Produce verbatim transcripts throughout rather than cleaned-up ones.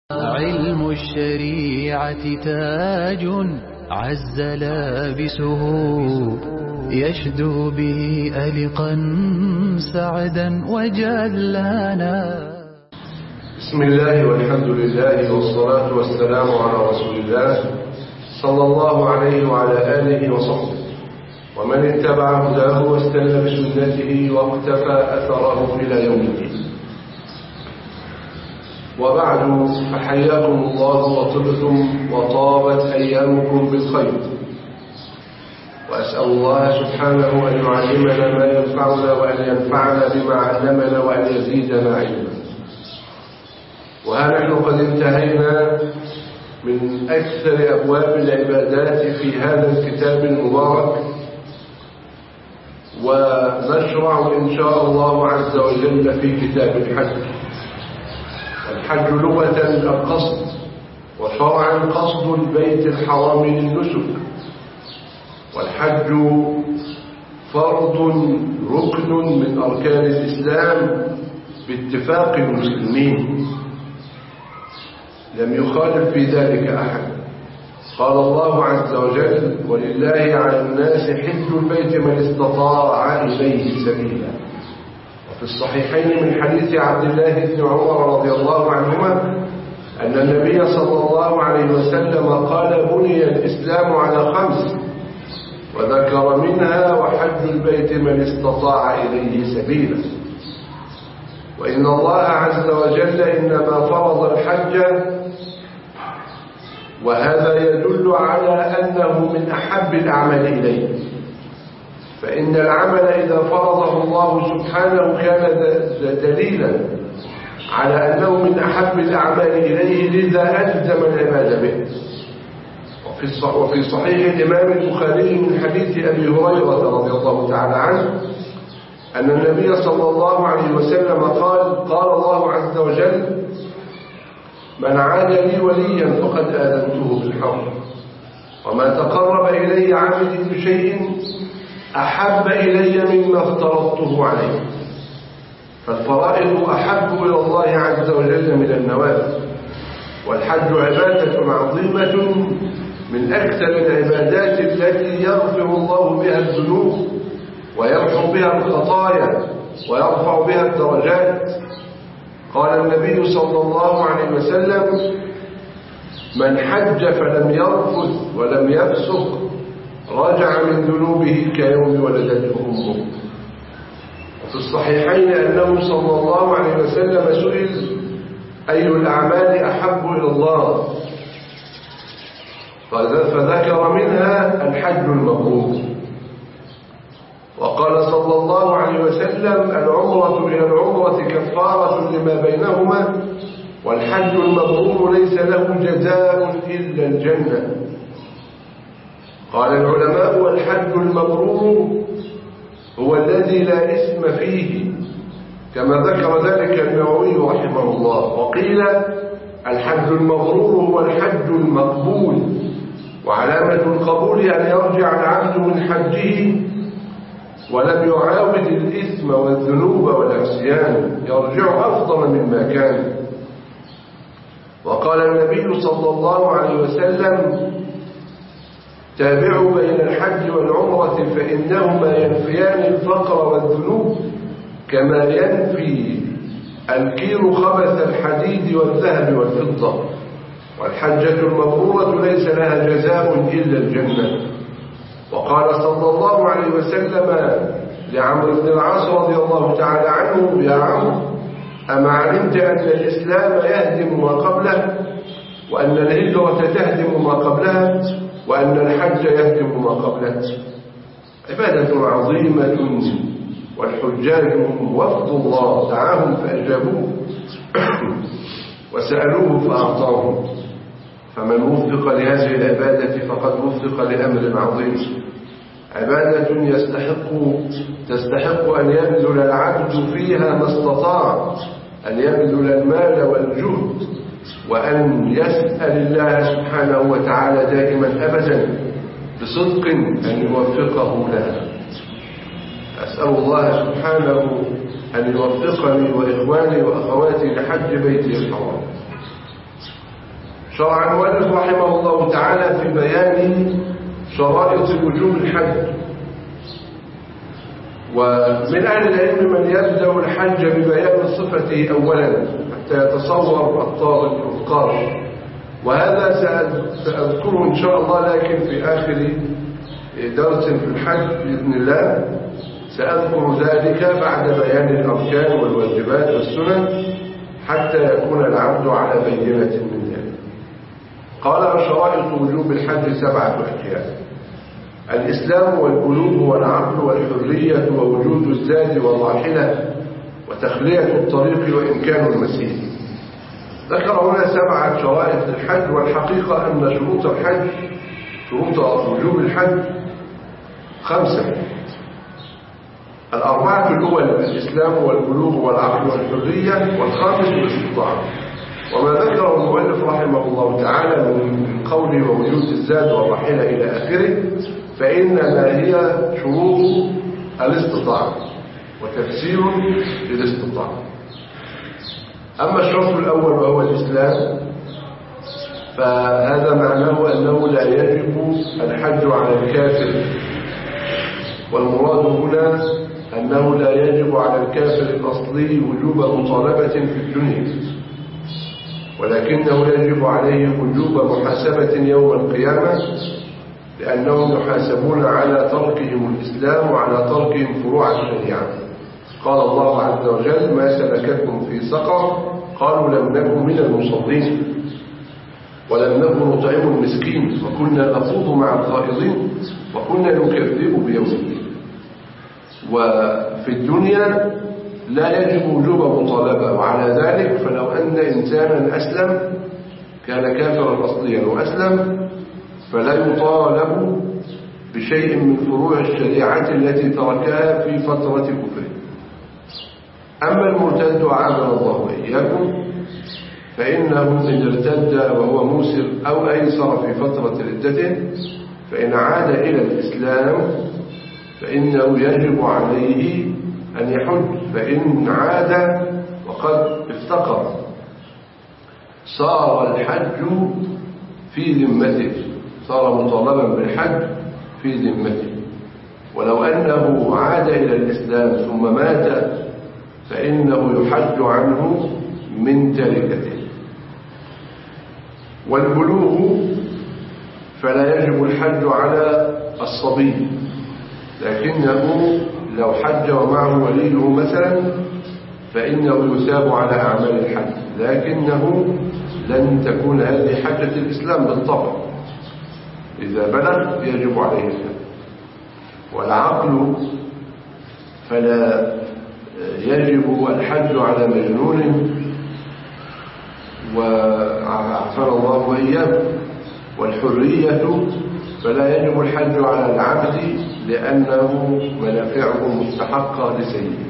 علم الشريعة تاج عز لابسه يشدو به ألقا سعدا وجلانا. بسم الله والحمد لله والصلاة والسلام على رسول الله صلى الله عليه وعلى آله وصحبه ومن اتبع هداه واستنى بسنته واقتفى أثره إلى يوم الدين. وبعد، فحياكم الله وطبتم وطابت أيامكم بالخير، وأسأل الله سبحانه أن يعلمنا ما ينفعنا وأن ينفعنا بما علمنا وأن يزيدنا علما. وها نحن قد انتهينا من أكثر أبواب العبادات في هذا الكتاب المبارك، ونشرع إن شاء الله عز وجل في كتاب الحج. الحج لغة القصد، وشرعا قصد البيت الحرام للنسك. والحج فرض ركن من أركان الإسلام باتفاق المسلمين، لم يخالف في ذلك أحد. قال الله عز وجل: ولله على الناس حج البيت من استطاع إليه سبيلا. وفي الصحيحين من حديث عبد الله بن عمر رضي الله عنهما أن النبي صلى الله عليه وسلم قال: بني الإسلام على خمس، وذكر منها وحج البيت من استطاع إليه سبيلا. وإن الله عز وجل إنما فرض الحج، وهذا يدل على أنه من أحب الأعمال إليه، فإن العمل إذا فرضه الله سبحانه كان دليلا على أنه من أحب الأعمال إليه، لذا ألزم العباد به. وفي صحيح الإمام البخاري من حديث أبي هريرة رضي الله تعالى عنه أن النبي صلى الله عليه وسلم قال: قال الله عز وجل: من عاد لي وليا فقد آذنته بالحرب، وما تقرب إلي عبدي بشيء أحب إلي مما افترضته عليه. فالفرائض أحب إلى الله عز وجل من النوافل. والحج عبادة عظيمة من أكثر العبادات التي يغفر الله بها الذنوب ويرفع بها الخطايا ويرفع بها الدرجات. قال النبي صلى الله عليه وسلم: من حج فلم يرفث ولم يفسق رجع من ذنوبه كيوم ولدته أمه. وفي الصحيحين أنه صلى الله عليه وسلم سئل: أي الأعمال أحب إلى الله؟ فذكر منها الحج المبرور. وقال صلى الله عليه وسلم: العمرة إلى العمرة كفارة لما بينهما، والحج المبرور ليس له جزاء إلا الجنة. قال العلماء: والحج المبرور هو الذي لا إثم فيه، كما ذكر ذلك النووي رحمه الله. وقيل: الحج المبرور هو الحج المقبول، وعلامة القبول أن يرجع العبد من حجه ولم يعاود الإثم والذنوب والعصيان، يرجع أفضل مما كان. وقال النبي صلى الله عليه وسلم: تابعوا بين الحج والعمرة فإنهما ينفيان الفقر والذنوب كما ينفي الكير خبث الحديد والذهب والفضة. والحجة المبرورة ليس لها جزاء إلا الجنة. وقال صلى الله عليه وسلم لعمرو بن العاص رضي الله تعالى عنه: يا عمرو، أما علمت أن الإسلام يهدم ما قبله، وأن الهجرة تهدم ما قبلها، وأن الحج يهدم ما قبله؟ عبادة عظيمة، والحجاج وفد الله دعاهم فأجابوه وسألوه فأعطاهم. فمن وفق لهذه العبادة فقد وفق لأمر عظيم، عبادة يستحق تستحق أن يبذل العبد فيها ما استطاع، أن يبذل المال والجهد، وأن يسأل الله سبحانه وتعالى دائما أبدا بصدق أن يوفقه لها. أسأل الله سبحانه أن يوفقني وإخواني وأخواتي لحج بيته الحرام. شرع المؤلف رحمه الله تعالى في بيان شرائط وجوب الحج. ومن أهل العلم من يبدأ الحج ببيان صفته أولا حتى يتصور القارئ، وهذا سأذكره إن شاء الله، لكن في آخر درس في الحج بإذن الله سأذكر ذلك بعد بيان الأركان والواجبات والسنن حتى يكون العبد على بينة من ذلك. قال: شرائط وجوب الحج سبعة أشياء: الإسلام والبلوغ والعقل والحرية ووجود الزاد والراحلة وتخلية الطريق وإمكان المسير. ذكر هنا سبعة شرائط للحج، والحقيقة أن شروط الحج شروط وجوب الحج خمسة: الأربعة الأول الإسلام والبلوغ والعقل والحرية، والخامس الاستطاعة. وما ذكره المؤلف رحمه الله تعالى من قوله ووجود الزاد والراحلة إلى آخره فإنما هي شروط الاستطاعة وتفسير للاستطاعة. أما الشرط الأول وهو الإسلام فهذا معناه أنه لا يجب الحج على الكافر، والمراد هنا أنه لا يجب على الكافر الأصلي وجوب مطالبة في الدنيا، ولكنه يجب عليه وجوب محاسبة يوم القيامة، لأنهم يحاسبون على تركهم الإسلام وعلى تركهم فروع الشريعة. قال الله عز وجل: ما سلككم في سقر؟ قالوا لم نكن من المصلين ولم نكن نطعم المسكين وكنا نخوض مع الخائضين وكنا نكذب بيوم الدين. وفي الدنيا لا يجب وجوب مطالبة، وعلى ذلك فلو أن إنسانا أسلم كان كافرا أصليا وأسلم فلا يطالب بشيء من فروع الشريعة التي تركها في فترة كفره. أما المرتد أعاذنا الله وإياكم فإنه إن ارتد وهو موسر أو أيسر في فترة ردته فإن عاد إلى الإسلام فإنه يجب عليه أن يحج، فإن عاد وقد افتقر صار الحج في ذمته، صار مطالبا بالحج في ذمته. ولو أنه عاد إلى الإسلام ثم مات فإنه يحج عنه من تركته. والبلوغ فلا يجب الحج على الصبي، لكنه لو حج ومعه وليه مثلا فإنه يثاب على أعمال الحج، لكنه لن تكون هذه حجة الإسلام بالطبع، إذا بلغ يجب عليه الحج. والعقل فلا يجب الحج على مجنون وعافانا الله وإياكم. والحرية فلا يجب الحج على العبد لأنه منافعه مستحقة لسيده.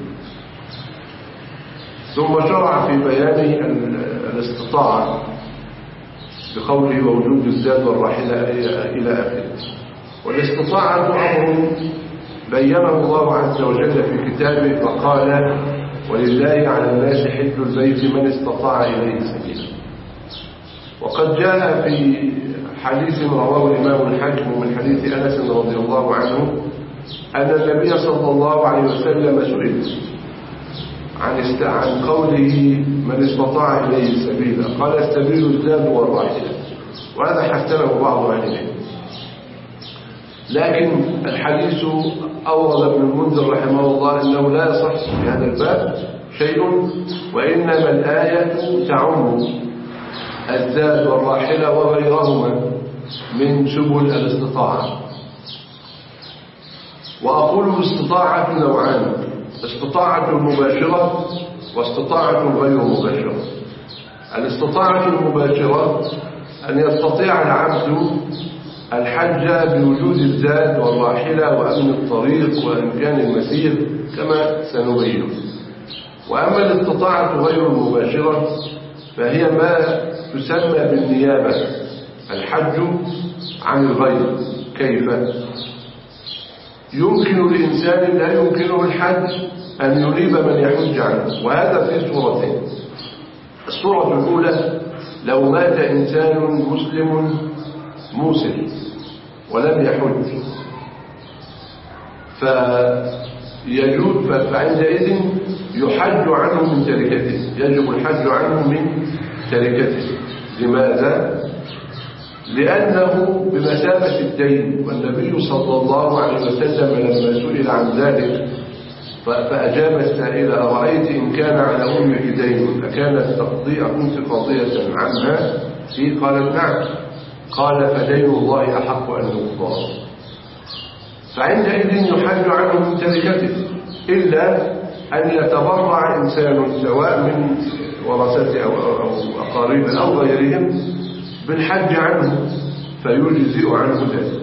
ثم شرع في بيان الاستطاعة بقوله ووجود الزاد والراحلة إلى آخره. والاستطاعة أمر بينه الله عز وجل في كتابه فقال ولله على الناس حج البيت من استطاع إليه سبيلا. وقد جاء في حديث رواه الإمام الحاكم من حديث أنس رضي الله عنه أن النبي صلى الله عليه وسلم سئل عن عن قوله من استطاع إليه سبيلا قال السبيل الزاد والراحلة، وهذا حسنه بعض أهل العلم. لكن الحديث أورد ابن المنذر رحمه الله أنه لا يصح في هذا الباب شيء، وإنما الآية تعم الزاد والراحلة وغيرهما من سبل الاستطاعة. وأقول الاستطاعة نوعان: استطاعة مباشرة واستطاعة غير مباشرة. الاستطاعة المباشرة أن يستطيع العبد الحج بوجود الزاد والراحلة وأمن الطريق وإمكان المسير كما سنبين. وأما الاستطاعة غير المباشرة فهي ما تسمى بالنيابة، الحج عن الغير. كيف؟ يمكن لإنسان لا يمكنه الحج أن ينيب من يحج عنه، وهذا في صورتين. الصورة الأولى لو مات إنسان مسلم موسر ولم يحج فيجوز فعندئذ يحج عنه من تركته، يجب الحج عنه من تركته. لماذا؟ لأنه بمثابة الدين، والنبي صلى الله عليه وسلم لما سئل عن ذلك فأجاب السائل: أرأيت إن كان على أمك دين فكانت تقضي كنت قاضية عنها؟ قالت نعم. قال: فدين الله أحق أن يقضى. فعندئذ يحج عنه من تركته، إلا أن يتبرع إنسان سواء من ورثته أو أقاربه أو غيرهم بالحج عنه فيجزئ عنه ذلك.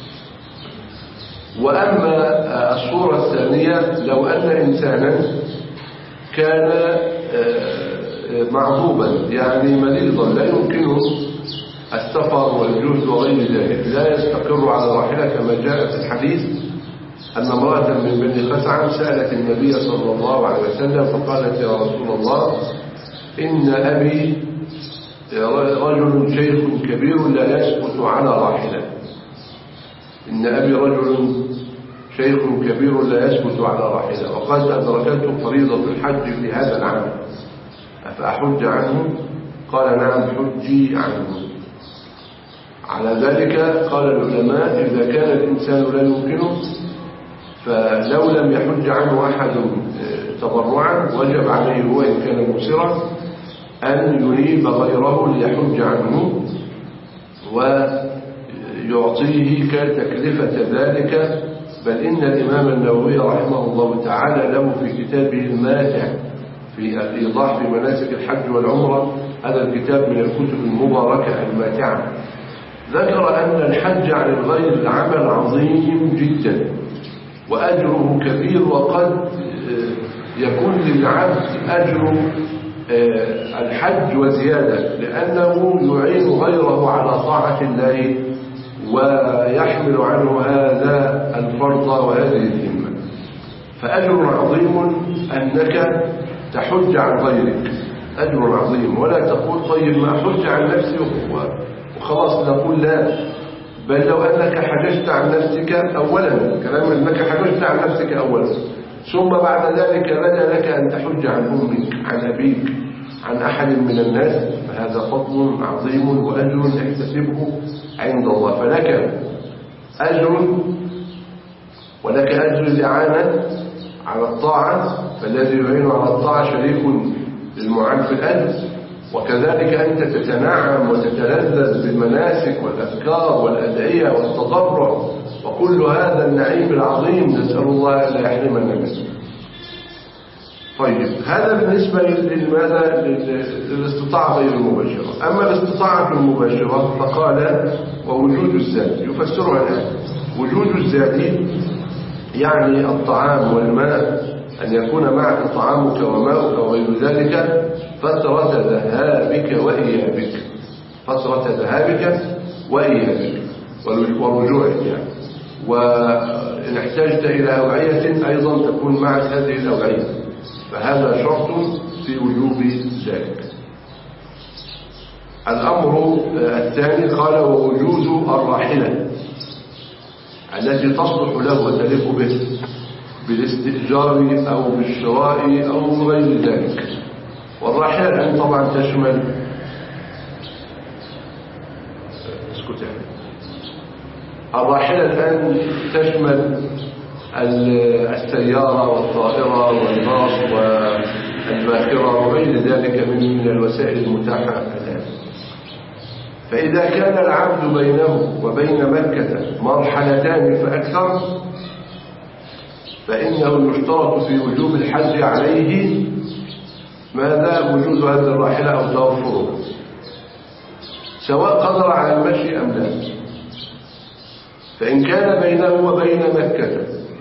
وأما الصورة الثانية، لو أن إنسانا كان معذوبا يعني مريضا لا يمكنه السفر والجهد وغير ذلك، لا يستقر على راحلة، كما جاء في الحديث أن امرأة من بني خثعم سألت النبي صلى الله عليه وسلم فقالت: يا رسول الله، إن أبي رجل شيخ كبير لا يثبت على راحلة إن أبي رجل شيخ كبير لا يثبت على راحلة وقد أدركته فريضة الحج في هذا العام، أفأحج عنه؟ قال: نعم، حجي عنه. على ذلك قال العلماء: إذا كان الإنسان لا يمكنه فلو لم يحج عنه أحد تبرعا وجب عليه هو إن كان مسرا أن ينيب غيره ليحج عنه ويعطيه كتكلفة ذلك. بل إن الإمام النووي رحمه الله تعالى له في كتابه الماتع في الإيضاح في مناسك الحج والعمرة، هذا الكتاب من الكتب المباركة الماتعة، ذكر أن الحج عن الغير عمل عظيم جدا وأجره كبير، وقد يكون للعبد أجر الحج وزيادة، لأنه يعين غيره على طاعة الله ويحمل عنه هذا الفرض وهذه الذمة. فأجر عظيم أنك تحج عن غيرك، أجر عظيم. ولا تقول: طيب ما أحج عن نفسي وخلاص. نقول: لا، بل لو أنك حججت عن نفسك أولا، كلام أنك حججت عن نفسك أولا، ثم بعد ذلك بدا لك أن تحج عن أمك، عن أبيك، عن أحد من الناس، فهذا فضل عظيم وأجر احتسبه عند الله. فلك أجر ولك أجر الإعانة على الطاعة، فالذي يعين على الطاعة شريك للمعان في الأجر، وكذلك أنت تتنعم وتتلذذ بالمناسك والأذكار والأدعية والتضرع وكل هذا النعيم العظيم، نسأل الله ألا يحرمنا منه. طيب، هذا بالنسبة لماذا؟ للاستطاعة غير المباشرة. أما الاستطاعة المباشرة فقال: ووجود الزاد. يفسرها الآن: وجود الزاد يعني الطعام والماء، أن يكون معك طعامك وماؤك وغير ذلك فترة ذهابك وإيابك، فترة ذهابك وإيابك ورجوعك يعني. وإن احتجت إلى أوعية أيضا تكون معك هذه الأوعية، فهذا شرط في وجوب ذلك. الأمر الثاني قال: ووجود الراحلة التي تصلح له وتليق به بالاستئجار أو بالشراء أو غير ذلك. والراحلة الآن طبعا تشمل اسكت يعني. الراحلة الآن تشمل السيارة والطائرة والباص والباخرة وغير ذلك من الوسائل المتاحة الآن. فإذا كان العبد بينه وبين مكة مرحلتان فأكثر فإنه يشترط في وجوب الحج عليه ماذا؟ وجود هذه الراحلة أو توفرها، سواء قدر على المشي أم لا. فإن كان بينه وبين مكة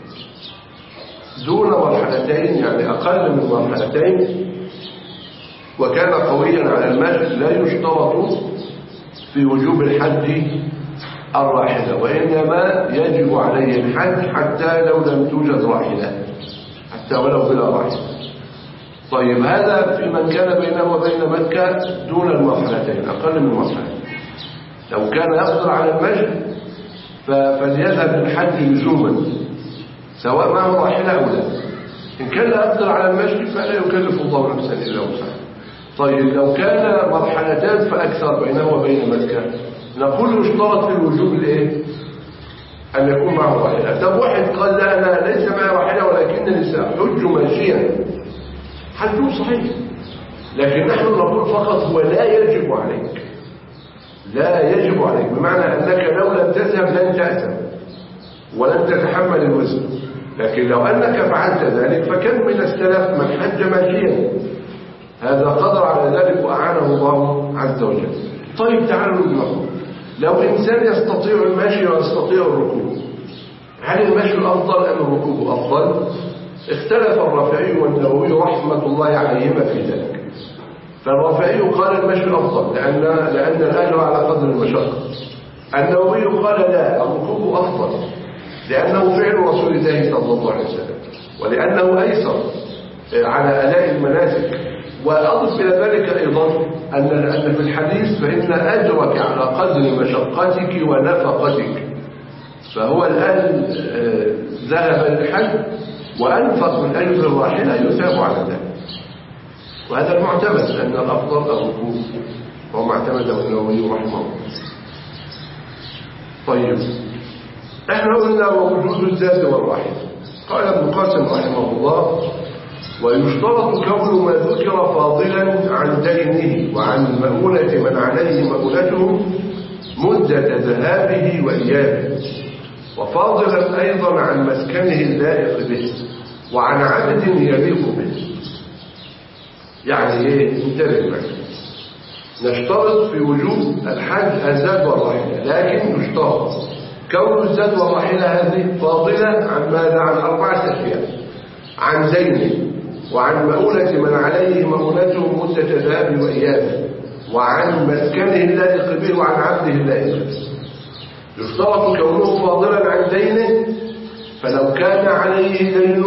دون مرحلتين، يعني أقل من مرحلتين، وكان قويا على المشي، لا يشترط في وجوب الحج الراحلة، وإنما يجب عليه الحج حتى لو لم توجد راحلة، حتى ولو بلا راحلة. طيب هذا في من كان بينه وبين مكة دون المرحلتين، أقل من مرحلة. لو كان يقدر على المشي فليذهب للحج لزوما سواء معه راحلة أو لا. إن كان لا يقدر على المشي فلا يكلف الله نفسا إلا وسعها. طيب لو كان مرحلتان فأكثر بينه وبين مكة، نقول يشترط في الوجوب الإيه؟ أن يكون معه راحلة. طب واحد قال لا أنا ليس معي راحلة ولكنني سأحج ماشيا، حجه صحيح، لكن نحن نقول فقط هو لا يجب عليك، لا يجب عليك، بمعنى أنك لو لم تذهب لن تأثم ولن تتحمل الوزن. لكن لو أنك فعلت ذلك فكم من السلف من حج ماشيا، هذا قدر على ذلك وأعانه الله عز وجل. طيب تعالوا نقول لو إنسان يستطيع المشي ويستطيع الركوب، هل المشي أفضل أم الركوب أفضل؟ اختلف الرافعي والنووي رحمة الله عليهما في ذلك. فالرافعي قال المشي أفضل لأن, لأن الأجر على قدر المشقة. النووي قال لا، الركوب أفضل لأنه فعل رسول الله صلى الله عليه وسلم ولأنه أيسر على أداء المناسك. وأضف إلى ذلك أيضا أن أن في الحديث فإن أجرك على قدر مشقتك ونفقتك، فهو الآن ذهب للحج وأنفق من أجر الراحلة يثاب على ذلك. وهذا المعتمد أن الأفضل الركوب، وهو معتمده النووي رحمه الله. طيب احنا قلنا وجود الزاد والراحلة. قال ابن قاسم رحمه الله ويشترط كون ما ذكر فاضلا عن دينه وعن مؤونة من عليه مؤونته مدة ذهابه وإيابه، وفاضلا أيضا عن مسكنه اللائق به وعن عدد يليق به. يعني ايه؟ انتبه معي. نشترط في وجوب الحج الزاد والراحلة، لكن يشترط كون الزاد والراحلة هذه فاضلة عن ماذا؟ عن أربعة أشياء: عن دينه وعن مؤونة من عليه مؤونته مدة ذهابه وإيابه وعن مسكنه اللائق به وعن عبده اللائق به. يشترط كونه فاضلا عن دينه، فلو كان عليه دين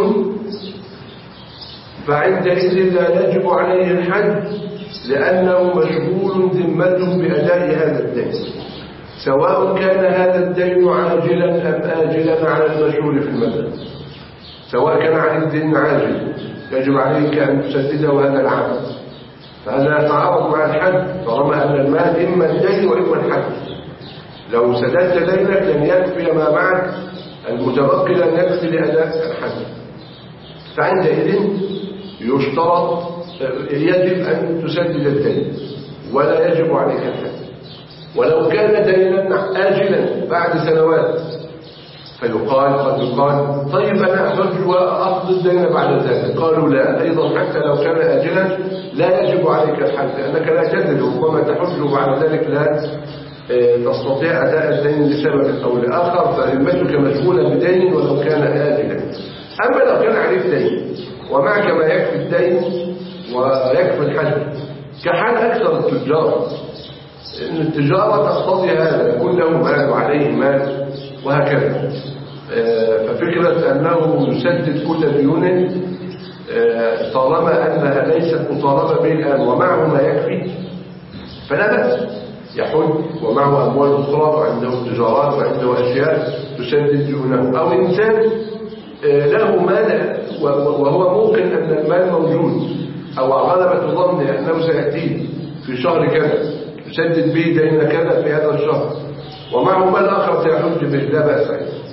فعندئذ لا يجب عليه الحج لأنه مشغول ذمته بأداء هذا الدين، سواء كان هذا الدين عاجلا أم آجلا على المشهور في المذهب. سواء كان عليه الدين عاجل يجب عليك أن تسدده هذا العام، فهذا يتعارض مع الحج طالما أن المال إما الدين وإما الحج. لو سددت دينك لن يكفي ما معك المتبقي، لن يكفي لأداء الحج. فعندئذ يشترط يجب أن تسدد الدين ولا يجب عليك الحج. ولو كان دينا آجلا بعد سنوات فيقال قد يقال طيب أنا أحج وأقضي الدين بعد ذلك، قالوا لا، أيضا حتى لو كان آجلا لا يجب عليك الحج لأنك لا تدري، ربما تحج وبعد ذلك لا تستطيع أداء الدين لسبب أو لآخر، فذمتك مشغولة بدين ولو كان آجلا. أما لو كان عليك دين ومعك ما يكفي الدين ويكفي الحج، كحال أكثر التجار، إن التجارة تقتضي هذا، يكون له مال وعليه مال وهكذا. ففكرة أنه يسدد كل ديونه طالما أنها ليست مطالبة به الآن ومعه ما يكفي فلا بأس، يحج ومعه أموال أخرى وعنده تجارات وعنده أشياء تسدد ديونه. أو إنسان له مال وهو موقن أن المال موجود أو غلبة ظنه أنه سيأتيه في شهر كذا يسدد به دين كذا في هذا الشهر ومعه مال آخر سيحج به، لا بأس.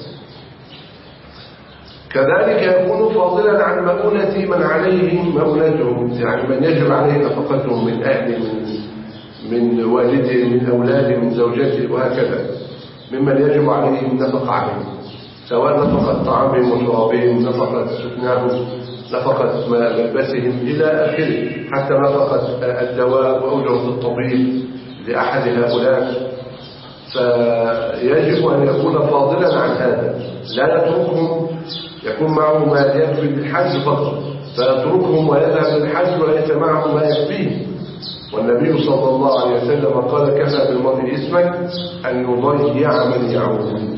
كذلك يكون فاضلا عن مؤونة من عليه مؤونته، يعني من يجب عليه نفقته من أهله من من والده من أولاده من زوجته وهكذا، ممن يجب عليه النفقة عليه، سواء نفقة طعامهم وشرابهم، نفقة سكناهم، نفقة ملبسهم إلى آخره، حتى نفقة الدواء وأجرة الطبيب لأحد هؤلاء. فيجب أن يكون فاضلا عن هذا، لا يتركهم يكون معه ما يكفي للحج فقط فيتركهم ويذهب للحج وليس معه ما يكفيه. والنبي صلى الله عليه وسلم قال كفى بالمرء إثما أن يضيع من يعود.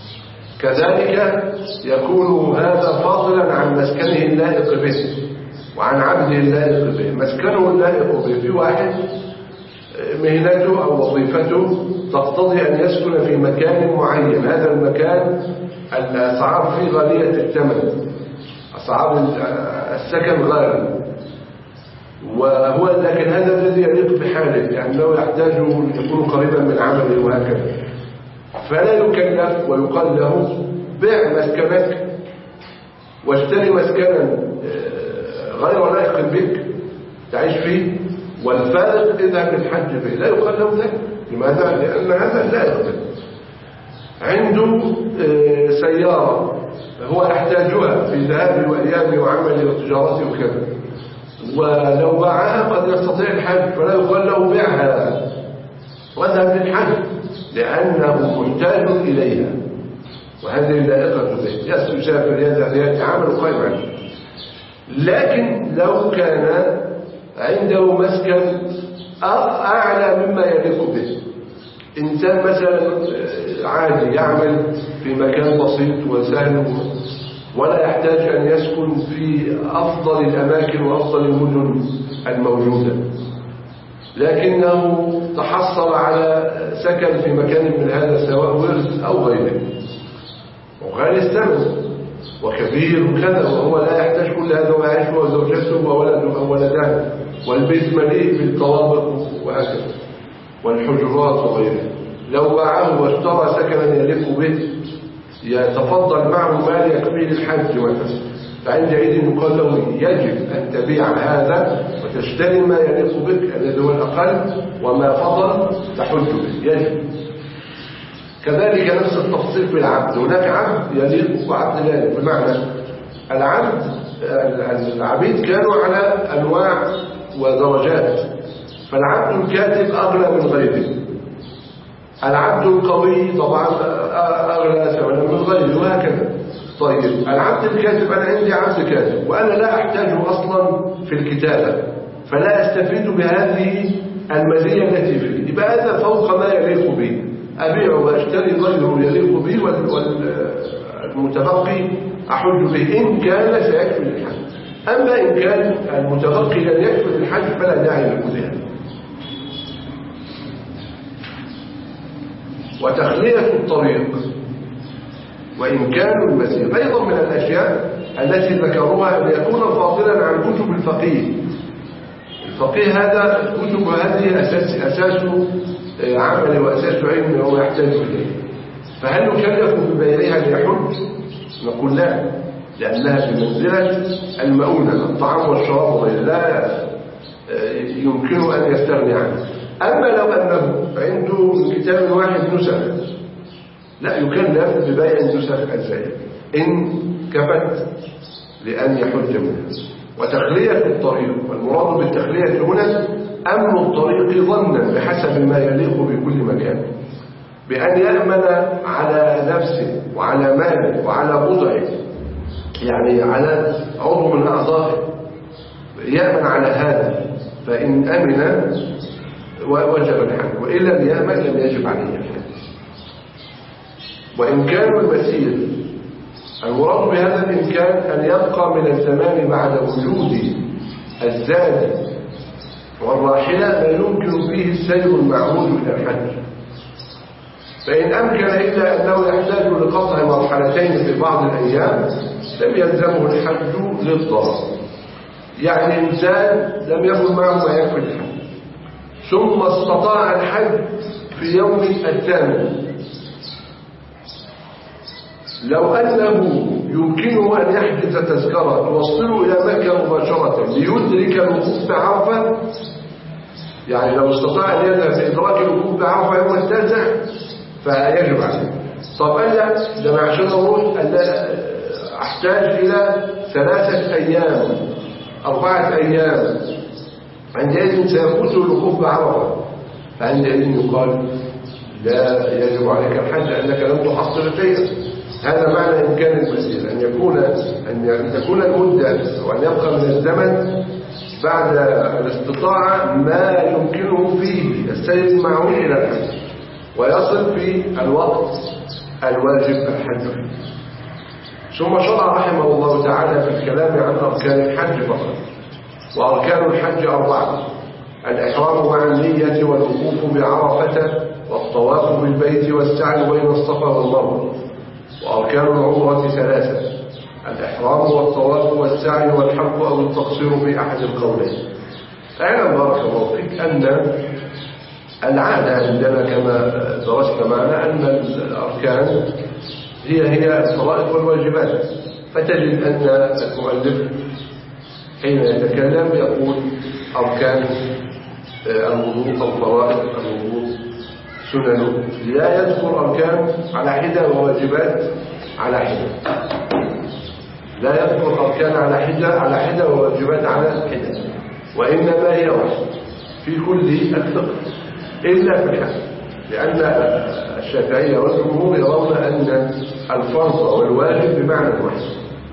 كذلك يكون هذا فاضلا عن مسكنه اللائق به، وعن عبده اللائق به. مسكنه اللائق به، في واحد مهنته أو وظيفته تقتضي أن يسكن في مكان معين، هذا المكان الأسعار فيه غالية الثمن، أسعار السكن غالي، وهو لكن هذا الذي يليق بحاله لأنه يحتاج يكون قريبا من عمله وهكذا، فلا يكلف ويقال له بيع مسكنك واشتري مسكنا غير لائق بك تعيش فيه، والفارق اذهب للحج به، لا يقال له ذلك. لماذا؟ لأن هذا لائق به. عنده سيارة هو يحتاجها في ذهابه وإيابه وعمله وتجارته وكذا، ولو باعها قد يستطيع الحج، فلا يقال له بيعها واذهب للحج لأنه محتاج إليها، وهذه اللائقة به، يسافر يذهب يأتي عمل قائم عليه. لكن لو كان عنده مسكن أعلى مما يليق به، إنسان مثلا عادي يعمل في مكان بسيط وسهل ولا يحتاج أن يسكن في أفضل الأماكن وأفضل المدن الموجودة، لكنه تحصل على سكن في مكان من هذا سواء ورث أو غيره، وغالي الثمن وكبير وكذا، وهو لا يحتاج كل هذا ويعيش هو وزوجته وولده أو ولدان، والبيت مليء بالطوابق وهكذا والحجرات وغيره. لو باعه واشترى سكنا يليق به يتفضل معه ما يكفيه للحج والحج، فعندئذ يقال له يجب أن تبيع هذا وتشتري ما يليق بك الذي هو الأقل، وما فضل تحج به يجب. كذلك نفس التفصيل في العبد، هناك عبد يليق وعبد لا يليق، بمعنى العبد العبيد كانوا على أنواع ودرجات، فالعبد الكاتب أغلى من غيره، العبد القوي طبعا أغلى ثمنا من غيره وهكذا. طيب العبد الكاتب، أنا عندي عبد كاتب وأنا لا أحتاجه أصلا في الكتابة، فلا أستفيد بهذه المزية التي فيه، يبقى هذا فوق ما يليق به، أبيع وأشتري غيره يليق به، والمتبقي أحج به إن كان سيكفي للحج. أما إن كان المتبقي لن يكفي للحج فلا داعي لكلها. وتخلية الطريق وإمكان المسير أيضا من الأشياء التي ذكروها أن يكون فاضلا عن كتب الفقيه. الفقيه هذا كتب هذه أساس أساس عمل وأساس علم وهو يحتاج إليه، فهل يكلف ببيعها ليحج؟ نقول لا، لأنها بمنزلة المؤونة، الطعام والشراب وغيره لا يمكن أن يستغني عنه. أما لو أنه عنده من كتاب واحد نسخ لا يكلف ببيع النسخ الزائد إن كفت لأن يحج منها. وتخلية الطريق، والمراد بالتخلية هنا أمن الطريق ظنا بحسب ما يليق بكل مكان، بأن يأمن على نفسه وعلى ماله وعلى بضعه، يعني على عضو من أعضائه يأمن على هذا، فإن أمن وجب الحج، وإن لم يأمن لم يجب عليه الحج. وإمكان المسير، المراد بهذا الإمكان أن يبقى من الزمان بعد وجود الزاد والراحلة ما يمكن فيه السير المعهود إلى الحج، فإن أمكن إلا أنه يحتاج لقطع مرحلتين في بعض الأيام لم يلزمه الحج للضرر. يعني إنسان لم يكن معه ما يكفي الحج ثم استطاع الحج في يوم الثامن، لو أنه يمكنه أن يحجز تذكرة توصله إلى مكة مباشرة ليدرك الوقوف بعرفة، يعني لو استطاع أن يذهب لإدراك الوقوف بعرفة يوم التاسع فيجب عليه. طب قال لا، ده عشان أروح أحتاج إلى ثلاثة أيام أربعة أيام، عندئذ سيفوت الوقوف بعرفة، فعندئذ يقال لا يجب عليك الحج لأنك لم تحصل شيئا. هذا معنى إمكان المسير، أن يكون أن تكون المدة وأن يبقى من الزمن بعد الاستطاعة ما يمكنه فيه السير معه إلى الحج ويصل في الوقت الواجب الحج فيه. ثم شرع رحمه الله تعالى في الكلام عن أركان الحج فقط، وأركان الحج أربعة: الإحرام مع النية والوقوف بعرفة والطواف بالبيت والسعي بين الصفا والمروة. وأركان العمرة ثلاثة: الإحرام والطواف والسعي والحلق أو التقصير في أحد القولين. اعلم بارك الله فيك أن العادة عندنا كما درست معنا أن الأركان هي هي الفرائض والواجبات، فتجد أن المؤلف حين يتكلم يقول أركان الوضوء أو فرائض الوضوء سنن، لا يذكر أركان على حدة وواجبات على حدة، لا يذكر أركان على حدة على حدة وواجبات على حدة، وإنما هي واحدة في كل الفقه إلا في الحج، لأن الشافعية والجمهور يرون أن الفرض والواجب بمعنى واحد،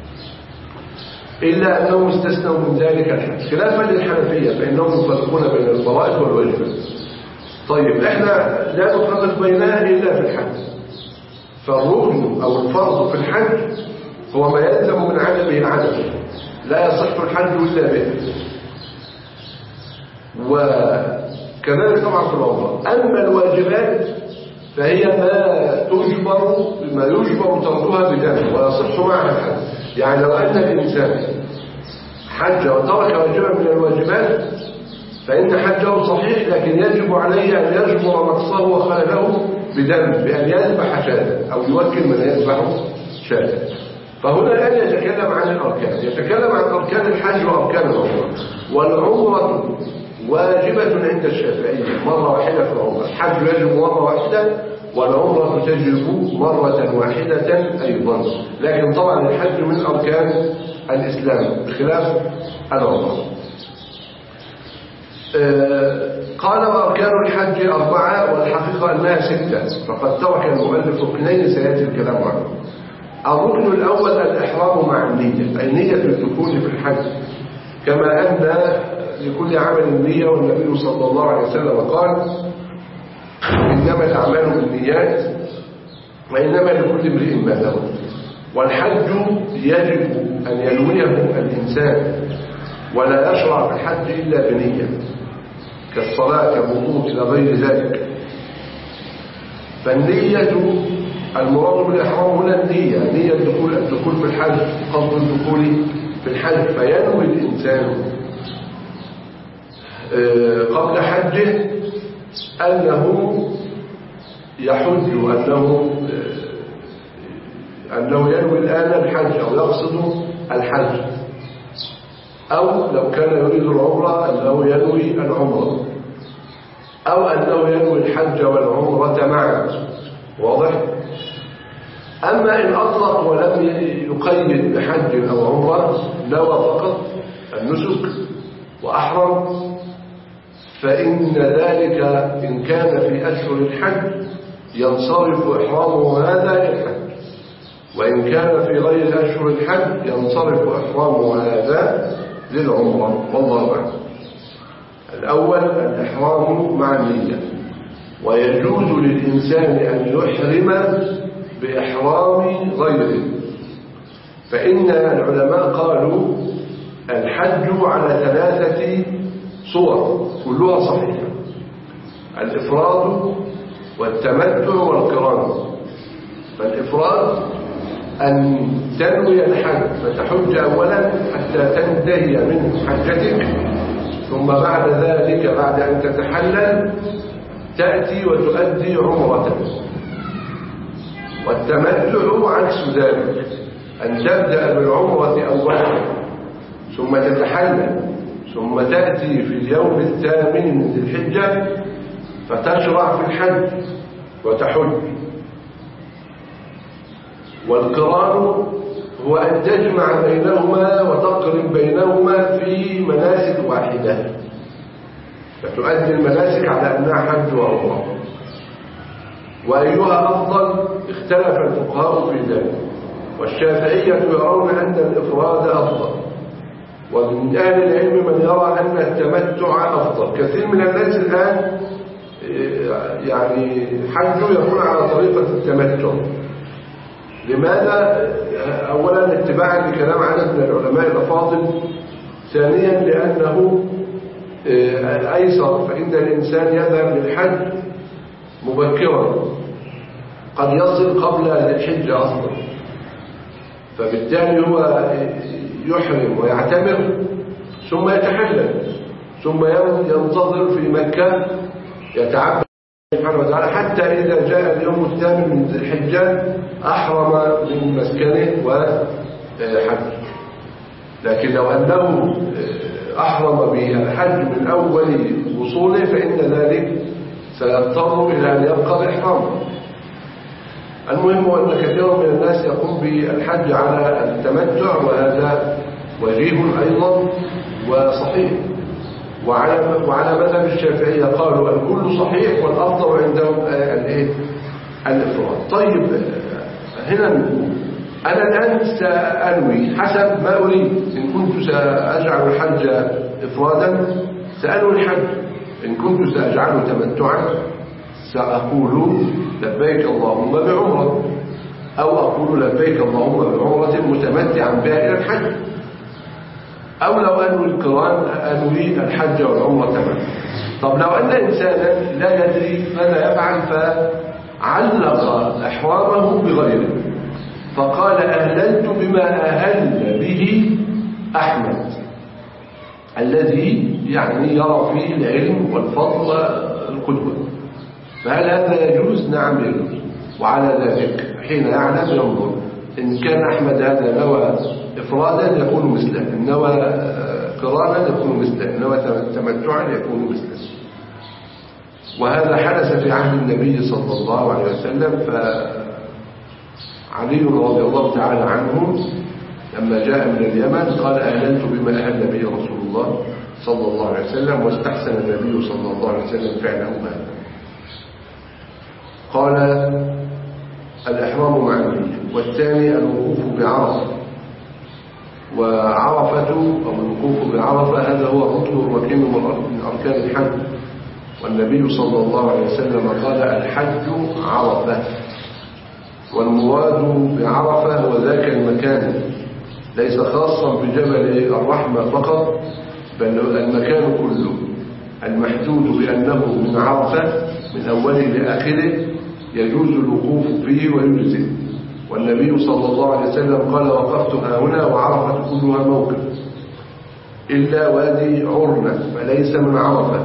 إلا أنهم استثنوا من ذلك الحج، خلافا للحنفية فإنهم يفرقون بين الفرائض والواجبات. طيب احنا لا نفرق بينها إلا في الحج، فالركن أو الفرض في الحج هو ما يلزم من عدمه العدم، لا يصح الحج إلا به، وكذلك طبعا في العمرة. أما الواجبات فهي ما تجبر ما يجبر تركها بدم ويصح معها الحج. يعني لو أن الإنسان حج وترك واجبا من الواجبات فإن حجه صحيح، لكن يجب عليه أن يجبر نقصه وخلله بدم بأن يذبح شاة أو يوكل من يذبح شاة. فهنا لا يتكلم عن الأركان، يتكلم عن أركان الحج وأركان العمرة. والعمرة واجبة عند الشافعية مرة واحدة في العمرة، الحج يجب مرة واحدة والعمرة تجب مرة واحدة أيضا، لكن طبعا الحج من أركان الإسلام بخلاف العمرة. آه قال وأركان الحج أربعة والحقيقة أنها ستة، فقد ترك المؤلف ركنين سيأتي الكلام عنه. الركن الأول الإحرام مع النية، أي نية الدخول في الحج، كما أن لكل عمل النية، والنبي صلى الله عليه وسلم قال إنما الأعمال بالنيات وإنما لكل امرئ ما نوى. والحج يجب أن ينويه الإنسان، ولا يشرع في الحج إلا بنية كالصلاة كالوضوء إلى غير ذلك. فالنية المراد بالإحرام هنا النية، نية الدخول الدخول في الحج، قصد الدخول في الحج، فينوي الإنسان قبل حجه أنه يحج، أنه أنه ينوي الآن الحج أو يقصد الحج، أو لو كان يريد العمرة أنه ينوي العمرة، أو أنه ينوي الحج والعمرة معا. واضح؟ أما إن أطلق ولم يقيد بحج أو عمرة، نوى فقط النسك وأحرم، فإن ذلك إن كان في أشهر الحج ينصرف إحرامه هذا للحج، وإن كان في غير أشهر الحج ينصرف إحرامه هذا للعمرة. والله أعلم. الأول الإحرام مع النية، ويجوز للإنسان أن يحرم بإحرام غيره، فإن العلماء قالوا الحج على ثلاثة صور كلها صحيحة: الإفراد والتمتع والقران. فالإفراد أن تنوي الحج فتحج أولا حتى تنتهي من حجتك، ثم بعد ذلك بعد أن تتحلل تأتي وتؤدي عمرة. والتمتع عكس ذلك، أن تبدأ بالعمرة أولا ثم تتحلل، ثم تأتي في اليوم الثامن من ذي الحجة فتشرع في الحج وتحج. والقران هو أن تجمع بينهما وتقرن بينهما في مناسك واحدة، فتؤدي المناسك على أنها حج وعمرة. وأيها أفضل اختلف الفقهاء في ذلك، والشافعية يرون أن الإفراد أفضل، ومن أهل العلم من يرى أن التمتع أفضل. كثير من الناس الآن يعني حجه يكون على طريقة التمتع. لماذا؟ أولا اتباعا لكلام عدد من العلماء الأفاضل ثانيا لأنه أيسر، فإن الإنسان يذهب للحج مبكرا قد يصل قبل الحجة أصلا، فبالتالي هو يحرم ويعتمر ثم يتحلل ثم ينتظر في مكة يتعبد سبحانه وتعالى حتى إذا جاء اليوم الثامن من ذي الحجة أحرم من مسكنه وحج. لكن لو أنه أحرم بالحج من أول وصوله فإن ذلك سيضطر إلى أن يبقى بإحرامه. المهم أن كثير من الناس يقوم بالحج على التمتع، وهذا وجيه أيضا وصحيح، وعلى وعلى مذهب الشافعية قالوا الكل صحيح والأفضل عندهم الإفراد. طيب هنا أنا الآن سأنوي حسب ما أريد. إن كنت سأجعل الحج إفرادا سأنوي الحج، إن كنت سأجعله تمتعا سأقول لبيك اللهم بعمرة، أو أقول لبيك اللهم بعمرة متمتعا بها إلى الحج، أو لو أنوي القران أنوي الحج والعمرة معا. طب لو أن إنسانا لا يدري ماذا يفعل فعلق إحرامه بغيره فقال أهللت بما أهل به أحمد الذي يعني يرى فيه العلم والفضل والقدوة، فهل هذا يجوز؟ نعم يجوز. وعلى ذلك حين يعلم ينظر إن كان أحمد هذا نوى إفرادا يكون مثله، إن نوى قرانا يكون مثله، إن نوى تمتعا يكون مثله. وهذا حدث في عهد النبي صلى الله عليه وسلم. فعلي رضي الله تعالى عنه لما جاء من اليمن قال أهللت بما أهل به رسول الله صلى الله عليه وسلم، واستحسن النبي صلى الله عليه وسلم فعله هذا. قال الإحرام مع النية. والثاني الوقوف بعرفة، وعرفة أو الوقوف بعرفة هذا هو الركن الركين من أركان الحج، والنبي صلى الله عليه وسلم قال الحج عرفة، والمراد بعرفة هو ذاك المكان، ليس خاصا بجبل الرحمة فقط، بل المكان كله المحدود بأنه من عرفة من أوله لآخره يجوز الوقوف فيه ويجزئ. والنبي صلى الله عليه وسلم قال وقفت هنا وعرفة كلها موقف إلا وادي عرنة فليس من عرفة.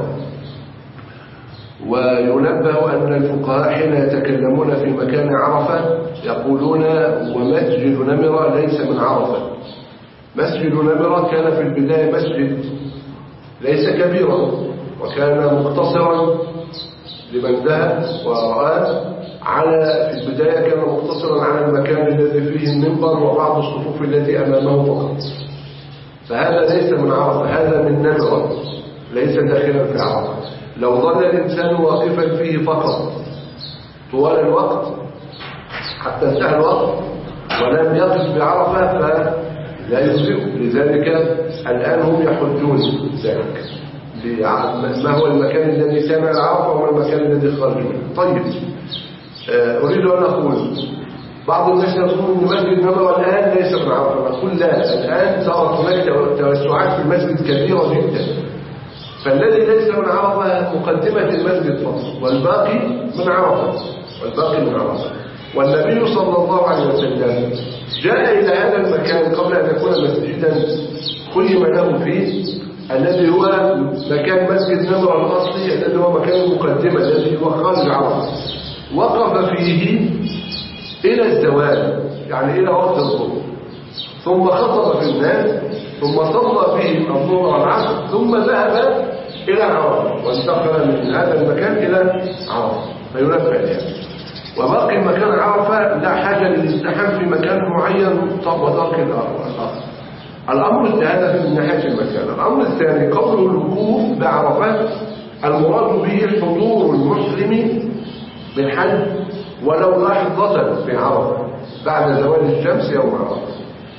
وينبه أن الفقهاء حين يتكلمون في مكان عرفة يقولون ومسجد نمرة ليس من عرفة. مسجد نمرة كان في البداية مسجد ليس كبيرا، وكان مقتصرا لمن ذهب ورآه على في البداية كان مقتصرا على المكان الذي فيه المنبر وبعض الصفوف التي أمامه فقط، فهذا ليس من عرفة، هذا من نمرة ليس داخلا في عرفة. لو ظل الإنسان واقفا فيه فقط طوال الوقت حتى انتهى الوقت ولم يقف بعرفة فلا يجزئ. لذلك الآن هم يحجون ذلك ما هو المكان الذي كان العرفة وما المكان الذي خرج منه. طيب أريد أن أقول بعض الناس يقولون أن مسجد نمرة الآن ليس من عرفة. نقول لا، الآن صارت هناك توسعات في المسجد كبيرة جدا، فالذي ليس من عرفة مقدمة المسجد فقط، والباقي من عرفة والباقي من عرفة. والنبي صلى الله عليه وسلم جاء إلى هذا المكان قبل أن يكون مسجدا خيم له فيه، الذي هو مكان مسجد نمرة الأصلي الذي هو مكان المقدمة الذي هو خارج عرفة. وقف فيه إلى الزوال يعني إلى وقت الظهر، ثم خطب في الناس، ثم صلى فيه الظهر والعصر، ثم ذهب إلى عرفة وانتقل من هذا المكان إلى عرفة فينبه يعني. وباقي مكان عرفة لا حاجة للازدحام في مكان معين وترك الآخر. الأمر هذا من ناحية المكان. الأمر الثاني قوله الوقوف بعرفة المراد به حضور المسلم بالحج ولو لحظة في عرفة بعد زوال الشمس يوم عرفة،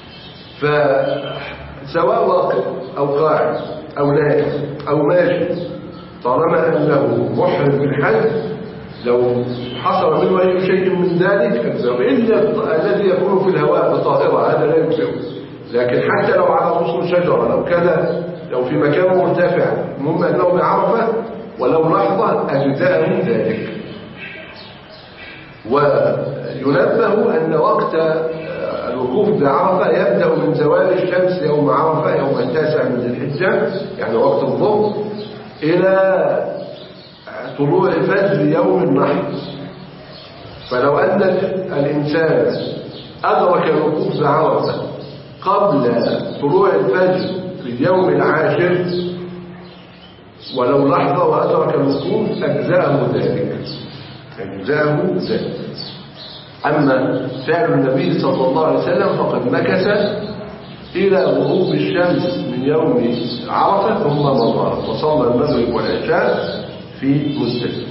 فسواء واقف أو قاعد أو نائم أو ماشي طالما أنه محرم بالحج لو حصل منه أي شيء من ذلك إلا الذي يكون في الهواء بطاهرة هذا لا يجزئ، لكن حتى لو على غصن شجرة لو كذا لو في مكان مرتفع المهم أنه بعرفة ولو لحظة أجزاءه ذلك. وينبه أن وقت الوقوف بعرفة يبدأ من زوال الشمس يوم عرفة يوم التاسع من ذي الحجة يعني وقت الظهر إلى طلوع فجر يوم النحر. فلو أن الإنسان أدرك الوقوف بعرفة قبل طلوع الفجر في اليوم العاشر ولو لحظة وأدرك الوقوف أجزاءه ذلك أجزاءه ذلك. أما فعل النبي صلى الله عليه وسلم فقد مكث إلى غروب الشمس من يوم عرفة ثم مضى وصلى المغرب والعشاء في مزدلفة.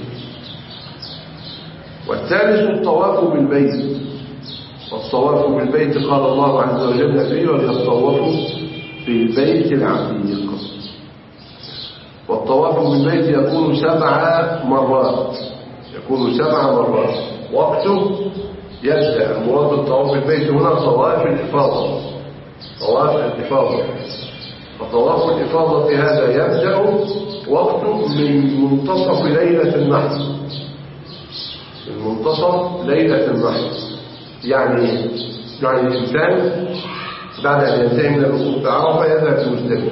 والثالث الطواف بالبيت. والطواف بالبيت قال الله عز وجل فيه وليطوفوا بالبيت العتيق. والطواف بالبيت يكون سبع مرات يكون سبع مرات وقته يبدأ المراد بالطواف بالبيت هنا طواف الإفاضة طواف الإفاضة. فطواف الإفاضة هذا يبدأ وقته من منتصف ليلة النحر من منتصف ليلة النحر يعني يعني الإنسان بعد أن ينتهي من الوقوف بعرفة يذهب في مزدلفة.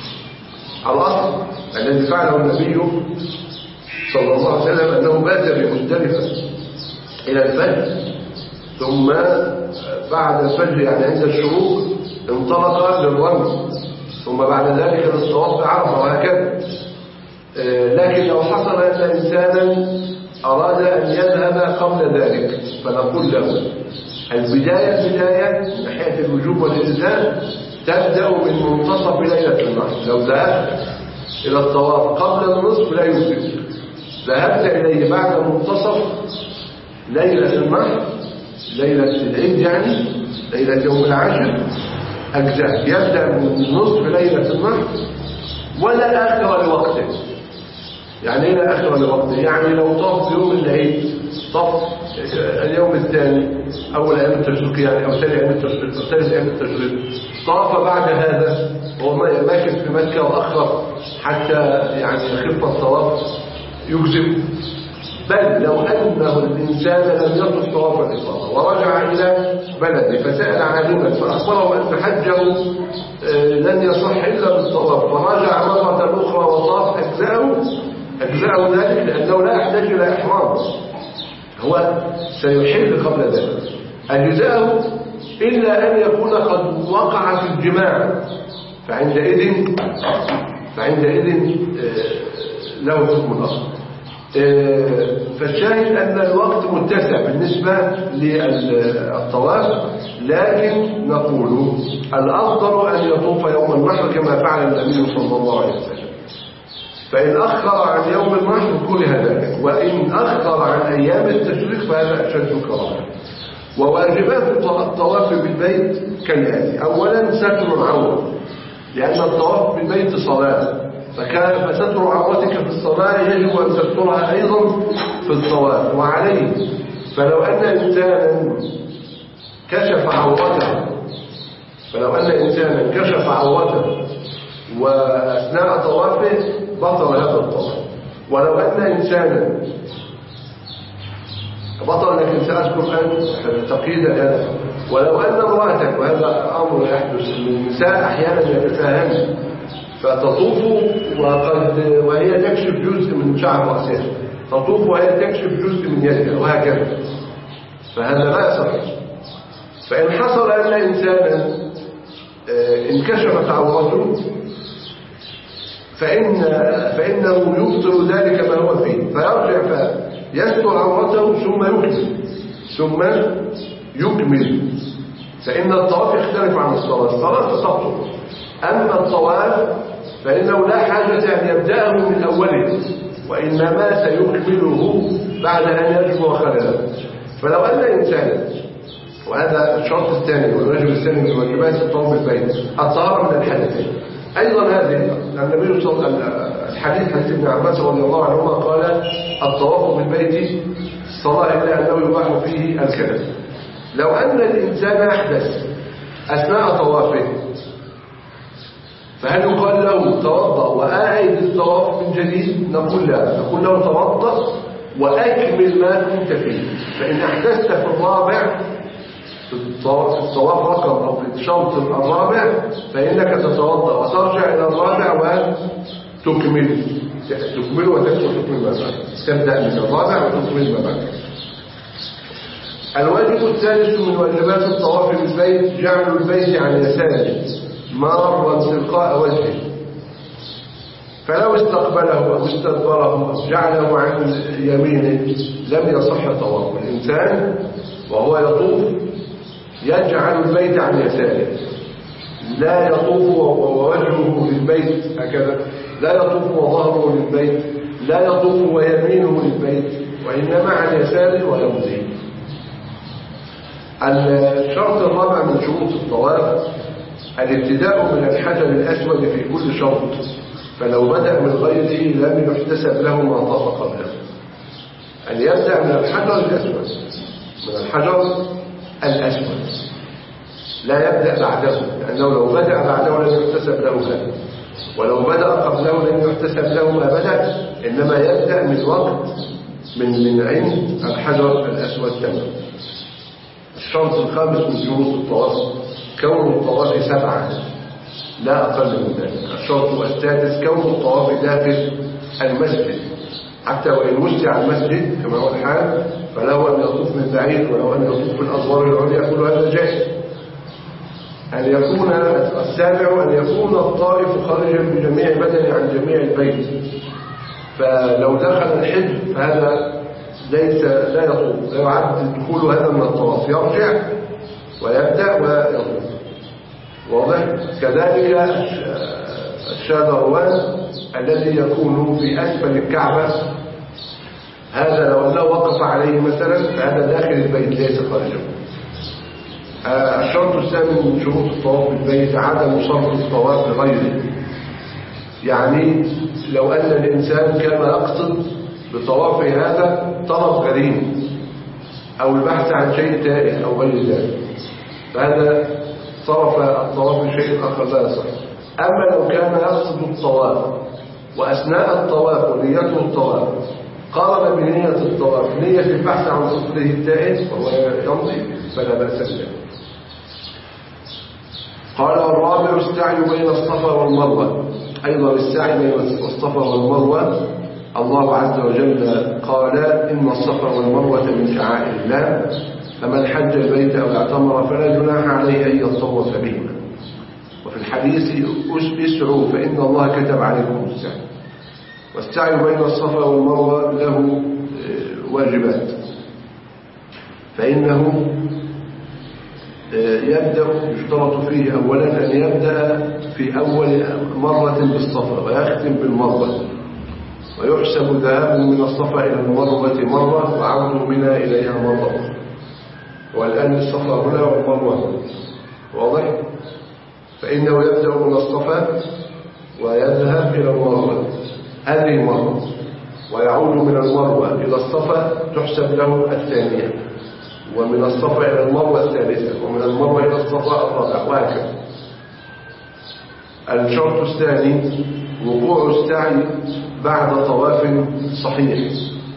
الأصل الذي فعله النبي صلى الله عليه وسلم أنه بات بمزدلفة إلى الفجر ثم بعد الفجر يعني عند الشروق انطلق للرمي ثم بعد ذلك للطواف بعرفة وهكذا. لكن لو حصل أن إنسانا أراد أن يذهب قبل ذلك فنقول له البداية بداية من ناحية الوجوب والإلزام تبدأ من منتصف ليلة النحر. لو ذهبت إلى الطواف قبل النصف لا يوجب ذهبت إليه بعد منتصف ليلة النحر ليلة العيد يعني ليلة يوم العاشر أجزاء يبدأ من نصف ليلة النحر ولا آخر لوقته. يعني إيه لا آخر لوقته؟ يعني لو طاف يوم العيد طاف اليوم الثاني أول أيام التشريق يعني أو ثاني أيام التشريق أو ثالث أيام التشريق طاف بعد هذا وهو ماكث في مكة وأخر حتى يعني يخف الطواف يجزم. بل لو أنه الإنسان لم يطف طواف الإفاضة ورجع إلى بلده فسأل عالما فأخبره أن حجه لن يصح إلا بالطواف فرجع مرة أخرى وطاف أجزاءه أجزاءه ذلك لأنه لا يحتاج إلى إحرام هو سيحل قبل ذلك أجزاءه إلا أن يكون قد وقع في الجماع فعندئذ فعندئذ له حكم آخر. فالشاهد أن الوقت متسع بالنسبة للطواف لكن نقول الأفضل أن يطوف يوم النحر كما فعل النبي صلى الله عليه وسلم. فإن أخر عن يوم النحر كره ذلك وإن أخر عن أيام التشريق فهذا أشد كراهة. وواجبات الطواف بالبيت كالآتي: أولا ستر العورة لأن الطواف بالبيت صلاة فكان فستر عورتك في الصلاة يجب أن تسترها أيضا في الطواف. وعليه فلو أن إنسانا كشف عورته فلو أن إنسانا كشف عورته وأثناء طوافه بطل هذا الطواف. ولو أن إنسانا بطل لكن سأذكر الآن تقييد هذا. ولو أن امرأتك وهذا أمر يحدث للنساء أحيانا يتفاهم فتطوف وقد وهي تكشف جزء من شعر رأسها تطوف وهي تكشف جزء من يدها وهكذا فهذا لا يصح. فإن حصل أن إنسانا انكشفت عورته فإن فإنه يبطل ذلك ما هو فيه فيرجع فيستر عورته ثم يكمل ثم يكمل فإن الطواف يختلف عن الصلاة. الصلاة تبطل أما الطواف فإنه لا حاجة أن يبدأه من أوله وإنما سيكمله بعد أن يجب خلله. فلو أن إنسانا وهذا الشرط الثاني والواجب الثاني من واجبات الطواف بالبيت الطهارة من الحدثين أيضا. هذه النبي صلى الله عليه وسلم الحديث حديث ابن عباس رضي الله عنهما قال الطواف بالبيت الصلاة إلا أنه يباح فيه الكلام. لو أن الإنسان أحدث أثناء طوافه، فهل يقال له توضأ وأعد الطواف من جديد؟ نقول لا، نقول له توضأ وأكمل ما كنت فيه، فإن أحدثت في الرابع في الطواف رقم أو في الشوط الرابع فإنك تتوضأ وترجع إلى الرابع وتكمل تكمل وتكمل تكمل ما بعد، تبدأ من الرابع وتكمل ما بعد. الواجب الثالث من واجبات الطواف بالبيت جعل البيت عن يساره مارا تلقاء وجهه، فلو استقبله أو استدبره أو جعله عن يمينه لم يصح طواف. الإنسان وهو يطوف يجعل البيت عن يساره، لا يطوف ووجهه للبيت هكذا، لا يطوف وظهره للبيت، لا يطوف ويمينه للبيت، وإنما عن يساره ويمضي. الشرط الرابع من شروط الطواف الابتداء من الحجر الأسود في كل شوط، فلو بدأ من غيره لم يحتسب له ما طاف قبله. أن يبدأ من الحجر الأسود، من الحجر الأسود، لا يبدأ بعده، لأنه لو بدأ بعده لن يحتسب له هذا، ولو بدأ قبله لن يحتسب له ما بدأ، إنما يبدأ من وقت من من عند الحجر الأسود تمام. الشرط الخامس من شروط الطواف كون الطواف سبعة لا أقل من ذلك. الشرط السادس كون الطواف داخل المسجد، حتى وإن وسع المسجد كما هو الحال فله أن يطوف من بعيد ولو أن يطوف في الأدوار العليا كل هذا جائز. أن يكون السابع أن يكون الطائف خارجا بجميع بدنه عن جميع البيت، فلو دخل الحج فهذا ليس لا يطوف، لا يعد دخول هذا من الطواف، يرجع ويبدأ ويطوف. واضح؟ كذلك الشاذروان الذي يكون في أسفل الكعبة، هذا لو أنه وقف عليه مثلا فهذا داخل البيت ليس خارجه. الشرط الثامن من شروط الطواف بالبيت عدم صرف الطواف لغيره، يعني لو أن الإنسان كان يقصد بطوافه هذا طلب غريب أو البحث عن شيء تائه أو غير ذلك، فهذا صرف الطواف لشيء آخر لا يصح. أما لو كان يقصد الطواف وأثناء الطواف ونيته الطواف قارن بنية الطواف نية البحث عن طفله التائه وهو يمضي فلا بأس به. قال الرابع السعي بين الصفا والمروة، أيضا السعي بين الصفا والمروة الله عز وجل قال إن الصفا والمروة من شعائر الله فمن حج البيت أو اعتمر فلا جناح عليه أن يطوف بهما. وفي الحديث اسعوا فإن الله كتب عليكم السعي. والسعي بين الصفا والمروة له واجبات، فإنه يبدأ يشترط فيه أولا أن يبدأ في أول مرة بالصفا ويختم بالمروة، ويحسب ذهاب من الصفا إلى المروة مرة وعود منها إليها مرة، والآن الصفا هنا والمروة. واضح؟ فإنه يبدأ من الصفا ويذهب إلى المروة هذه مرة، ويعود من المروة إلى الصفا تحسب له الثانية، ومن الصفا إلى المروة الثالثة، ومن المروة إلى الصفا الرابعة، وهكذا. الشرط الثاني وقوع السعي بعد طواف صحيح،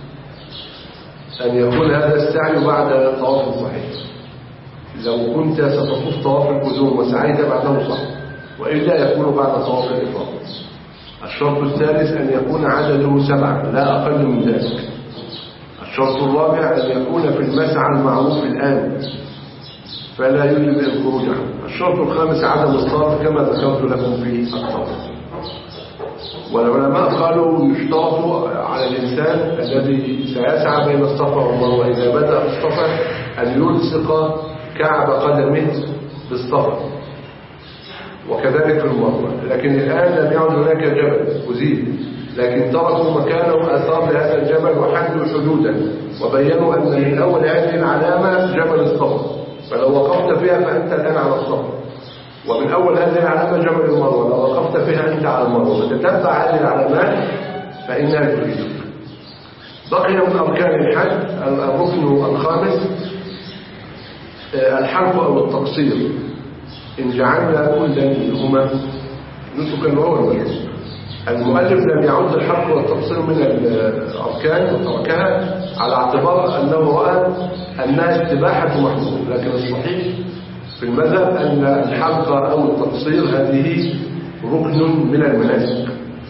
أن يكون هذا السعي بعد طواف صحيح. لو كنت ستطوف طواف القدوم وسعيت بعده صح، وإلا يكون بعد طواف الإفاضة. الشرط الثالث أن يكون عدده سبعة لا أقل من ذلك. الشرط الرابع أن يكون في المسعى المعروف الآن فلا يجب الخروج عنه. الشرط الخامس عدم الصرف كما ذكرت لكم في الطواف. والعلماء قالوا يشترط على الإنسان الذي سيسعى بين الصفا والمروة إذا بدأ الصفا أن يلصق كعب قدمه بالصفا، وكذلك في المروة. لكن الآن لم يعد هناك جبل أزيل، لكن تركوا مكانه آثار لهذا الجبل وحدوا حدودا، وبينوا أن من أول هذه العلامة جبل الصفا، فلو وقفت فيها فأنت الآن على الصفا، ومن أول هذه العلامة جبل المروة، لو وقفت فيها أنت على المروة، فتتبع هذه العلامات فإنها تفيدك. بقي من أركان الحج الركن الخامس الحلق أو التقصير، إن جعلنا كلا منهما نسكا وهو المشروع. المؤلف لم يعد الحق والتقصير من الأركان وتركها على اعتبار أنه رأى أنها استباحة محظور، لكن الصحيح في المذهب أن الحق أو التقصير هذه ركن من المناسك،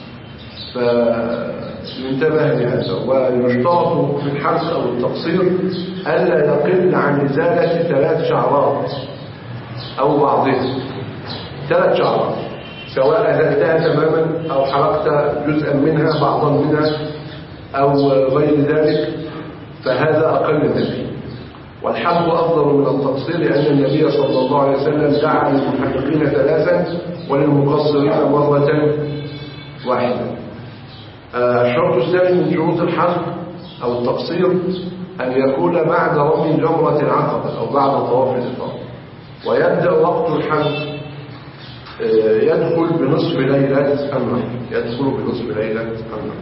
فينتبه لهذا. ويشترط في الحق أو التقصير ألا يقل عن إزالة ثلاث شعرات أو بعضها، ثلاث شعرات سواء أزلتها تماما أو حرقت جزءا منها بعضا منها أو غير ذلك، فهذا أقل منه. والحق أفضل من التقصير لأن النبي صلى الله عليه وسلم دعا للمحققين ثلاثا وللمقصرين مرة واحدة. الشرط الثاني من شروط الحق أو التقصير أن يكون بعد رمي جمرة العقبة أو بعد طواف الإفاضة، ويبدأ وقت الحج يدخل بنصف ليلة النهر، يدخل بنصف ليلة النهر.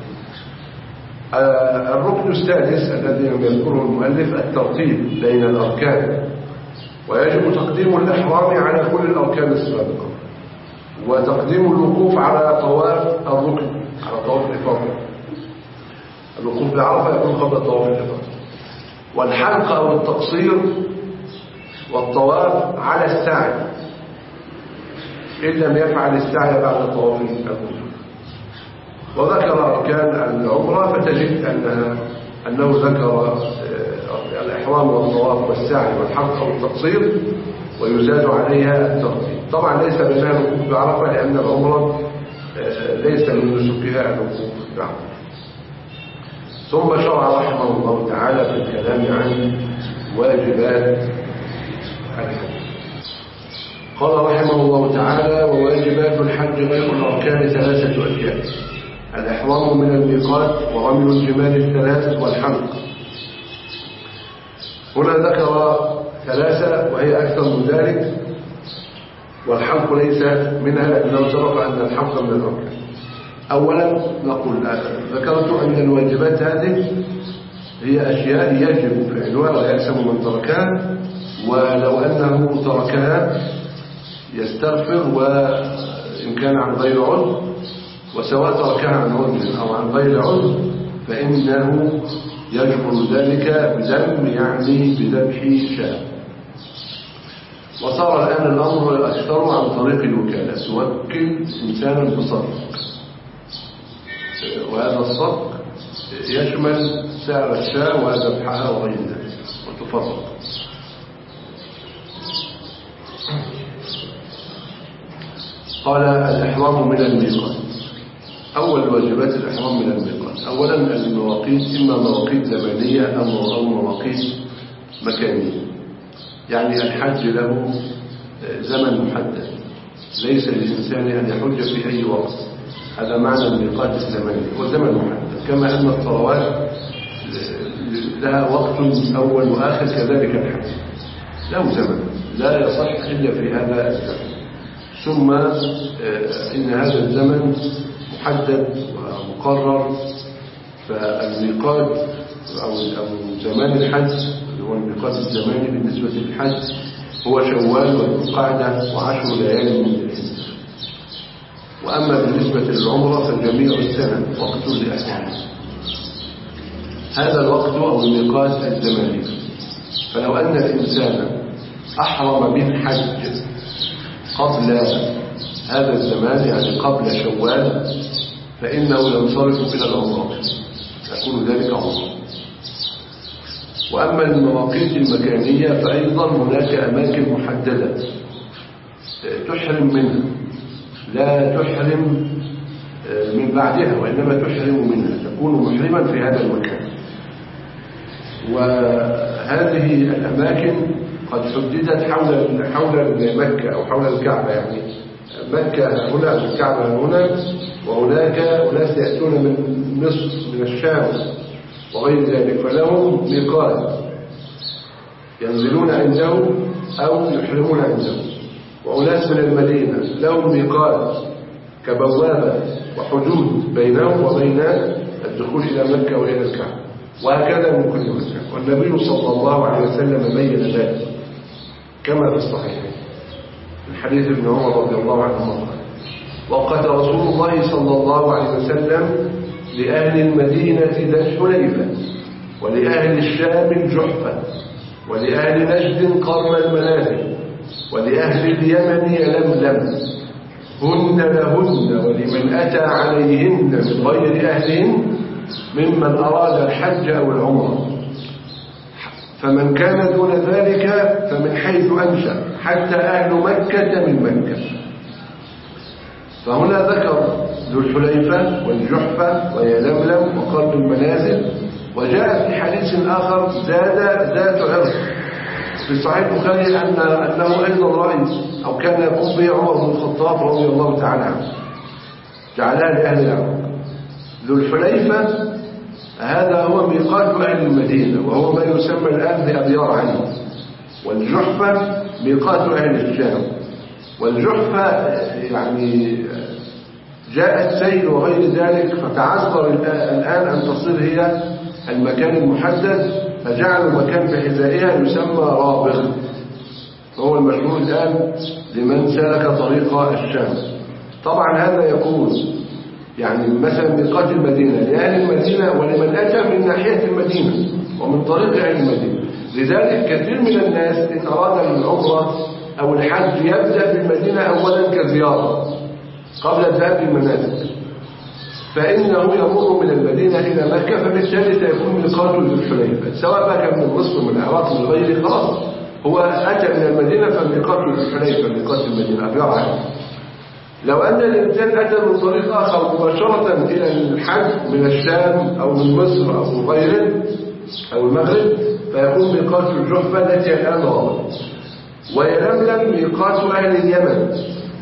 الركن السادس الذي يذكره المؤلف الترتيب بين الأركان، ويجب تقديم الإحرام على كل الأركان السابقة، وتقديم الوقوف على طواف الركن على طواف الإفاضة. الوقوف بعرفة يكون قبل طواف الإفاضة. والحلق أو التقصير والطواف على السعي إن لم يفعل السعي بعد طواف الوجوب. وذكر أركان العمرة فتجد أنها أنه ذكر الإحرام والطواف والسعي والحلق أو التقصير، ويزاد عليها الترتيب. طبعا ليس بينها الوقوف بعرفة لأن العمرة ليس من نسكها الوقوف بعرفة. ثم شرع رحمه الله تعالى في الكلام عن واجبات الحج. قال رحمه الله تعالى: وواجبات الحج غير الأركان ثلاثة أشياء: الإحرام من الميقات، ورمي الجمال الثلاث، والحلق. هنا ذكر ثلاثة وهي أكثر من ذلك، والحلق ليس منها لأنه سبق أن الحلق من الأركان. أولا نقول ذكرت أن الواجبات هذه هي أشياء يجب فعلها ويأثم من تركها، ولو أنه تركها يستغفر وإن كان عن غير عذر، وسواء تركها عن عذر أو عن غير عذر فإنه يجبر ذلك بدم، يعني بذبح شاة. وصار الآن الأمر أكثر عن طريق الوكالة، توكل إنسانا بصدق، وهذا الصدق يشمل سعر الشاة وذبحها وغير ذلك وتفرق. قال: الإحرام من الميقات. أول واجبات الإحرام من الميقات. أولا المواقيت، إما مواقيت زمانية أو مواقيت مكانية، يعني الحج له زمن محدد، ليس للإنسان أن يحج في أي وقت، هذا معنى الميقات الزماني، هو زمن محدد. كما أن الصلوات لها وقت أول وآخر، كذلك الحج له زمن لا يصح إلا في هذا الزمن. ثم إن هذا الزمن محدد ومقرر، فالميقات أو زمان الحج اللي هو الميقات الزماني بالنسبة للحج هو شوال والقعدة وعشر ليال من الحج. وأما بالنسبة للعمرة فجميع السنة وقت لأحكام هذا الوقت أو الميقات الزماني. فلو أن الإنسان أحرم بالحج قبل هذا الزمان، يعني قبل شوال، فإنه ينصرف إلى العمرة، يكون ذلك عمرة. وأما المواقيت المكانية فأيضا هناك أماكن محددة تحرم منها، لا تحرم من بعدها وإنما تحرم منها، تكون محرما في هذا المكان. وهذه الأماكن قد حددت حول حول مكة أو حول الكعبة، يعني مكة هنا الكعبة هنا، وهناك أناس يأتون من مصر من الشام وغير ذلك، فلهم ميقات ينزلون عنده أو يحرمون عنده. وأناس من المدينة لهم ميقات كبوابة وحدود بينهم وبين الدخول إلى مكة وإلى الكعبة، وهكذا من كل مكان. والنبي صلى الله عليه وسلم بين ذلك كما في الصحيح. من حديث ابن عمر رضي الله عنهما قال: وقت رسول الله صلى الله عليه وسلم لأهل المدينة ذا الحليفة، ولأهل الشام الجحفة، ولأهل نجد قرن المنازل، ولأهل اليمن يلملم، هن لهن ولمن أتى عليهن من غير أهلهن ممن أراد الحج أو العمرة، فمن كان دون ذلك فمن حيث أنشأ، حتى أهل مكة من مكة. فهنا ذكر ذو الحليفة والجحفة ويلملم وقرن المنازل. وجاء في حديث آخر زاد ذات عرض في صحيح البخاري أن أنه أيضا رأي أو كان يقوم به عمر بن الخطاب رضي الله تعالى عنه، جعلها لأهل العراق. ذو الحليفة هذا هو ميقات أهل المدينة، وهو ما يسمى الآن بأبيار علي. والجحفة ميقات أهل الشام. والجحفة يعني جاء السيل وغير ذلك، فتعذر الآن أن تصير هي المكان المحدد، فجعلوا مكان في حذائها يسمى رابغ، وهو المشهور الآن لمن سلك طريق الشام. طبعا هذا يكون يعني مثلا ميقات المدينة لأهل المدينة ولمن أتى من ناحية المدينة ومن طريق أهل المدينة. لذلك كثير من الناس إن أراد العمرة أو الحج يبدأ بالمدينة أولا كزيارة قبل الذهاب للمنازل، فإنه يمر من المدينة إلى مكة، فبالتالي سيكون ميقاته ذو الحليفة، سواء بقى كان من مصر من العراق من غيره، خلاص هو أتى من المدينة فميقاته ذو الحليفة ميقات المدينة أبيار علي. لو أن الإنسان أتى من طريق آخر مباشرة إلى الحج من الشام أو من مصر أو من غيره أو المغرب، فيكون ميقات الجحفة التي الآن رابط. ويلملم ميقات أهل اليمن،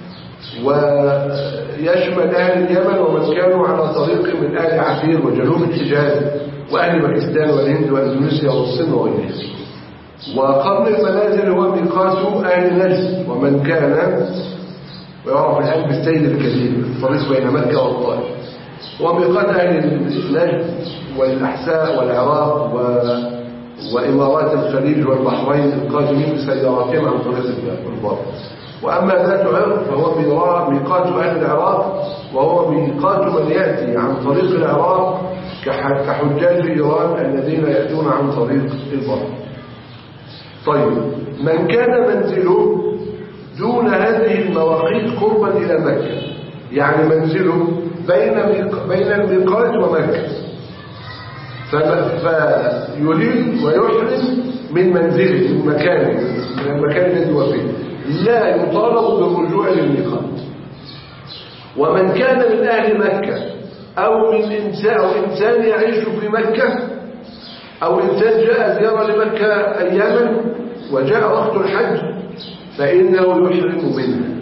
ويشمل أهل اليمن ومن كانوا على طريق من أهل عسير وجنوب الحجاز وأهل باكستان والهند وإندونيسيا والصين وغيرها. وقرن المنازل هو ميقات أهل نجد ومن كان ويعرف الآن بالسيد الكبير الطريق بين مكة والطائف، وميقات أهل نجد والأحساء والعراق و... وإمارات الخليج والبحرين القادمين بسياراتهم عن طريق البر. وأما ذات عرق فهو ميقات أهل العراق، وهو ميقات من يأتي عن طريق العراق كحجاج إيران الذين يأتون عن طريق البر. طيب، من كان منزله دون هذه المواقيت قربا إلى مكة، يعني منزله بين بين الميقات ومكة، فيريد ويحرم من منزله من مكانه من المكان الذي هو فيه، لا يطالب بالرجوع للميقات. ومن كان من أهل مكة أو من إنسان أو إنسان يعيش في مكة أو إنسان جاء زيارة لمكة أياما وجاء وقت الحج فإنه يحرم منها.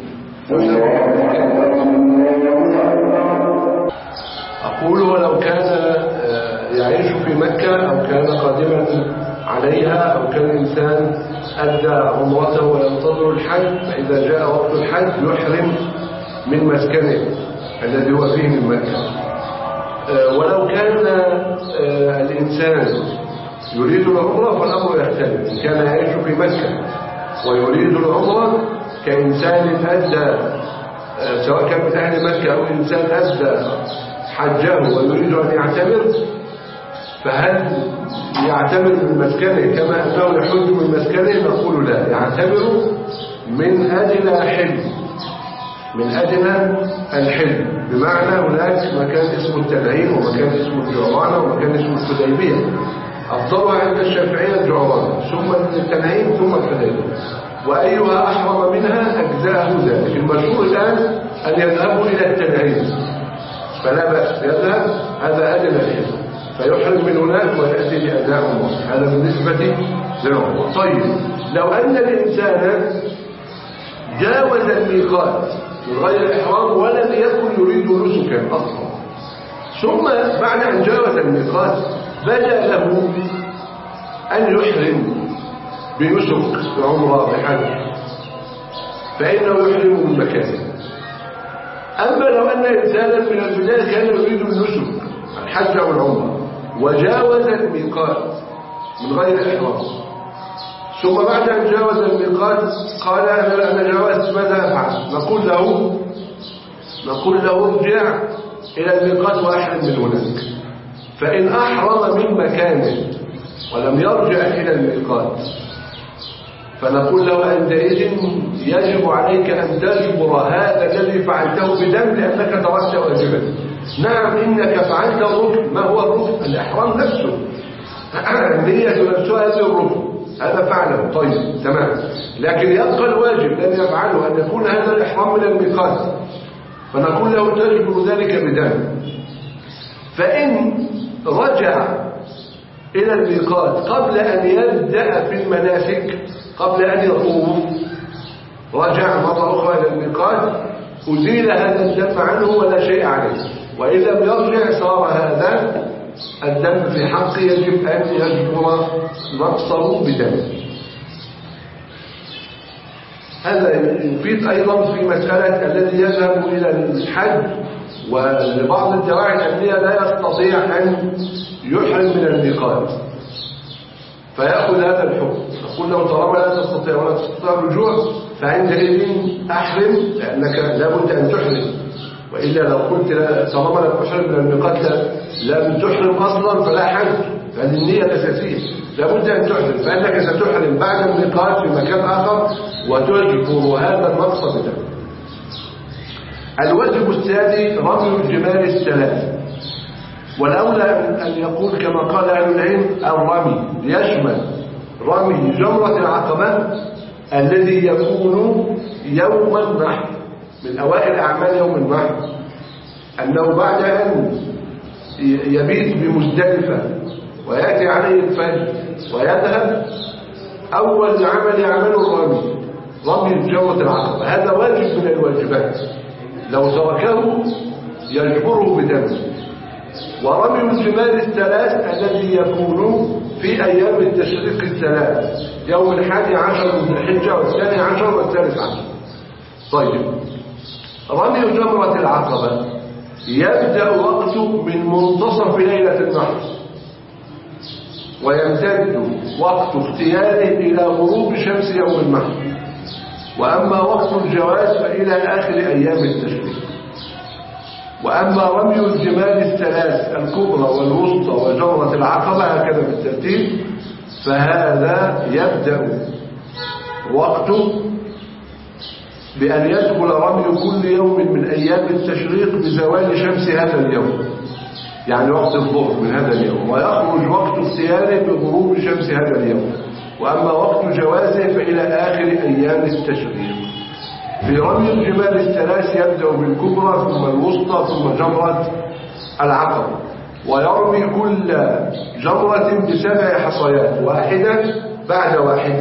أقول ولو كان يعيش في مكة أو كان قادما عليها أو كان إنسان أدى عمرته وينتظر الحج، فإذا جاء وقت الحج يحرم من مسكنه الذي هو فيه من مكة. ولو كان الإنسان يريد العمرة فالأمر يختلف. إن كان يعيش في مكة ويريد العمرة كإنسان أدى سواء كان من أهل مكة أو إنسان أدى حجه ويريد أن يعتمر، فهل يعتمر من مسكنه كما أنه يحج من مسكنه؟ نقول لا، يعتمر من أدنى حل من أدنى الحل، بمعنى هناك مكان اسمه التنعيم ومكان اسمه الجعرانة ومكان اسمه الحديبية. أفضلها عند الشافعية الجعرانة ثم التنعيم ثم الحديبية، وأيها أحرم منها أجزاءه ذلك. المشهور الآن أن يذهبوا إلى التنعيم، فلا بأس يذهب، هذا أدنى الحل، فيحرم من هناك ويأتي بأداء عمره. هذا بالنسبة للعمرة. طيب، لو أن الإنسان جاوز الميقات من غير إحرام ولم يكن يريد نسكا أصلا، ثم بعد أن جاوز الميقات بدا له أن يحرم بنسك بعمرة بحج، فإنه يحرم من مكانه. أما لو أن إنسانا من البداية كان يريد النسك الحج أو العمرة وجاوز الميقات من غير إحرام ثم بعد أن جاوز الميقات قال أنا أنا جاوزت ماذا أفعل؟ نقول له نقول له ارجع إلى الميقات وأحرم من هناك. فإن أحرم من مكانه ولم يرجع إلى الميقات فنقول له عندئذ يجب عليك أن تجبر هذا الذي فعلته بدم لأنك تركت واجبا. نعم إنك فعلت الركن. ما هو الركن؟ الإحرام نفسه، النية نفسها هذه الركن، هذا فعله طيب تمام، لكن يبقى الواجب الذي يفعله أن يكون هذا الإحرام من الميقات، فنقول له تجبر ذلك بدم. فإن رجع إلى الميقات قبل أن يبدأ في المناسك، قبل أن يطوف، رجع مرة أخرى إلى الميقات، أزيل هذا الدم عنه ولا شيء عليه. وإن لم يرجع صار هذا الدم في حقه يجب أن يجبر نقصه بدم. هذا يفيد أيضا في مسألة الذي يذهب إلى الحج ولبعض الدواعي الأمنية لا يستطيع أن يحرم من الميقات فيأخذ هذا الحكم. نقول له طالما لا تستطيع ولا تستطيع الرجوع فعندئذ أحرم لأنك لابد أن تحرم، وإلا لو قلت طالما لم أحرم من الميقات لم تحرم أصلا فلا حج، هذه النية الأساسية لابد أن تحرم، فإنك ستحرم بعد الميقات في مكان آخر وتجبر هذا النقص بدم. الواجب الثاني رمي الجمال الثلاث، والأولى أن يقول كما قال أهل العلم الرمي يشمل رمي جمرة العقبة الذي يكون يوم النحر، من أوائل أعمال يوم النحر، أنه بعد أن يبيت بمزدلفة ويأتي عليه الفجر ويذهب أول عمل يعمله الرمي، رمي جمرة العقبة. هذا واجب من الواجبات، لو تركه يجبره بدم. ورمي الجمال الثلاث الذي يكون في أيام التشريق الثلاث، يوم الحادي عشر من الحجة والثاني عشر والثالث عشر. طيب، رمي جمرة العقبة يبدأ وقته من منتصف ليلة النحر ويمتد وقت اختياره إلى غروب شمس يوم النحر، وأما وقت الجواز فإلى آخر أيام التشريق. وأما رمي الجمال الثلاث الكبرى والوسطى وجمرة العقبة هكذا بالترتيب فهذا يبدأ وقته بأن يدخل رمي كل يوم من أيام التشريق بزوال شمس هذا اليوم، يعني وقت الظهر من هذا اليوم، ويخرج وقت اختياره بغروب شمس هذا اليوم. وأما وقت جوازه فإلى آخر أيام التشريق. في رمي الجمال الثلاث يبدأ بالكبرى ثم الوسطى ثم جمرة العقبة، ويرمي كل جمرة بسبع حصيات واحدة بعد واحدة،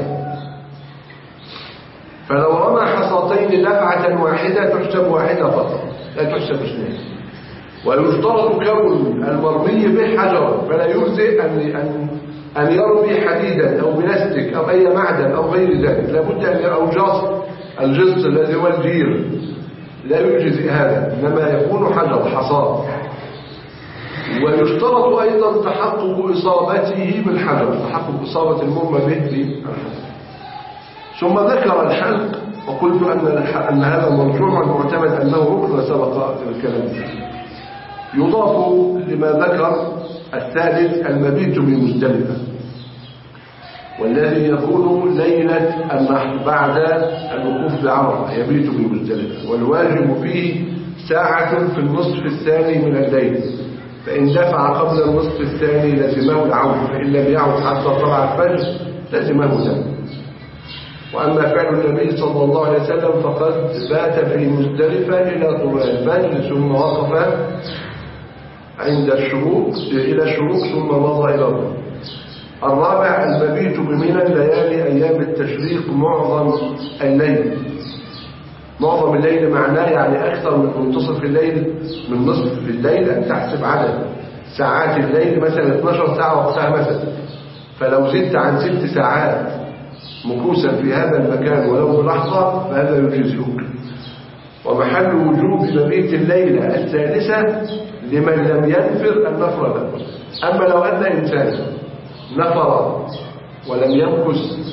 فلو رمى حصتين دفعة واحدة تحسب واحدة فقط لا تحسب اثنين. ويشترط كون المرمي به حجرا، فلا يجزئ أن أن أن يرمي حديدا أو بلاستيك أو أي معدن أو غير ذلك، لابد أن أو جص الجص الذي هو الجير لا يجزئ هذا، إنما يكون حجر حصى. ويشترط أيضا تحقق إصابته بالحجر، تحقق إصابة المرمى به بالحجر. ثم ذكر الحلق، وقلت أن أن هذا مرجوع المعتمد أنه ركن سبق في الكلام. يضاف لما ذكر الثالث المبيت بمزدلفة، والذي يكون ليلة النحر بعد الوقوف بعرفة يبيت بمزدلفة، والواجب فيه ساعة في النصف الثاني من الليل، فإن دفع قبل النصف الثاني لزمه العودة، فإن لم يعد حتى طلع الفجر لزمه دم. وأما فعل النبي صلى الله عليه وسلم فقد بات في مزدلفة إلى طلوع الفجر ثم وقف عند الشروق إلى الشروق ثم مضى إلى الظهر. الرابع المبيت بمنى ليالي أيام التشريق معظم الليل. معظم الليل معناه يعني أكثر من منتصف الليل، من نصف الليل أن تحسب عدد ساعات الليل مثلا اثنتي عشرة ساعة وقتها مثلا، فلو زدت عن ست ساعات مكوسا في هذا المكان ولو بلحظة فهذا يجزئك. ومحل وجوب مبيت الليلة الثالثة لمن لم ينفر النفر الأول. أما لو أن إنسان نفر ولم يمكث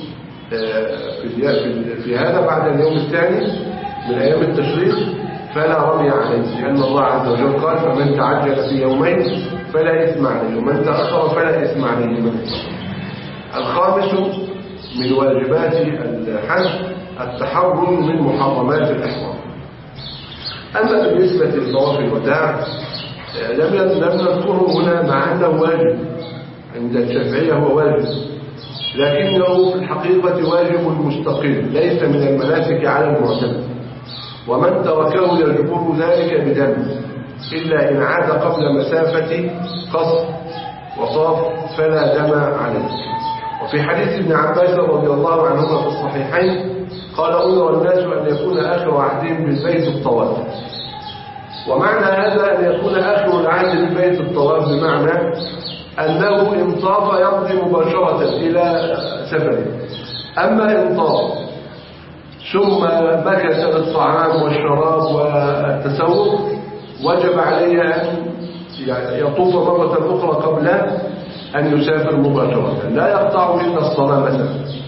في, في هذا بعد اليوم الثاني من أيام التشريق فلا رمي عليه، لأن الله عز وجل قال فمن تعجل في يومين فلا إثم عليه ومن تأخر فلا إثم عليه. الخامس من واجبات الحج التحرر من محرمات الإحرام. أما بالنسبة لطواف الوداع لم نذكره هنا مع أنه واجب عند الشافعية، هو واجب لكنه في الحقيقة واجب مستقل ليس من المناسك على المعتمد، ومن تركه يجبر ذلك بدم إلا إن عاد قبل مسافة قصر وطاف فلا دم عليه. وفي حديث ابن عباس رضي الله عنهما في الصحيحين قال أمر الناس أن يكون آخر عهدهم بالبيت الطواف. ومعنى هذا أن يكون آخر العهد بالبيت الطواف بمعنى أنه إن طاف يمضي مباشرة إلى سفره. أما إن طاف ثم مكث بالطعام والشراب والتسوق وجب عليه أن يطوف مرة أخرى قبل أن يسافر مباشرة، لا يقطع إلا الصلاة مثلا.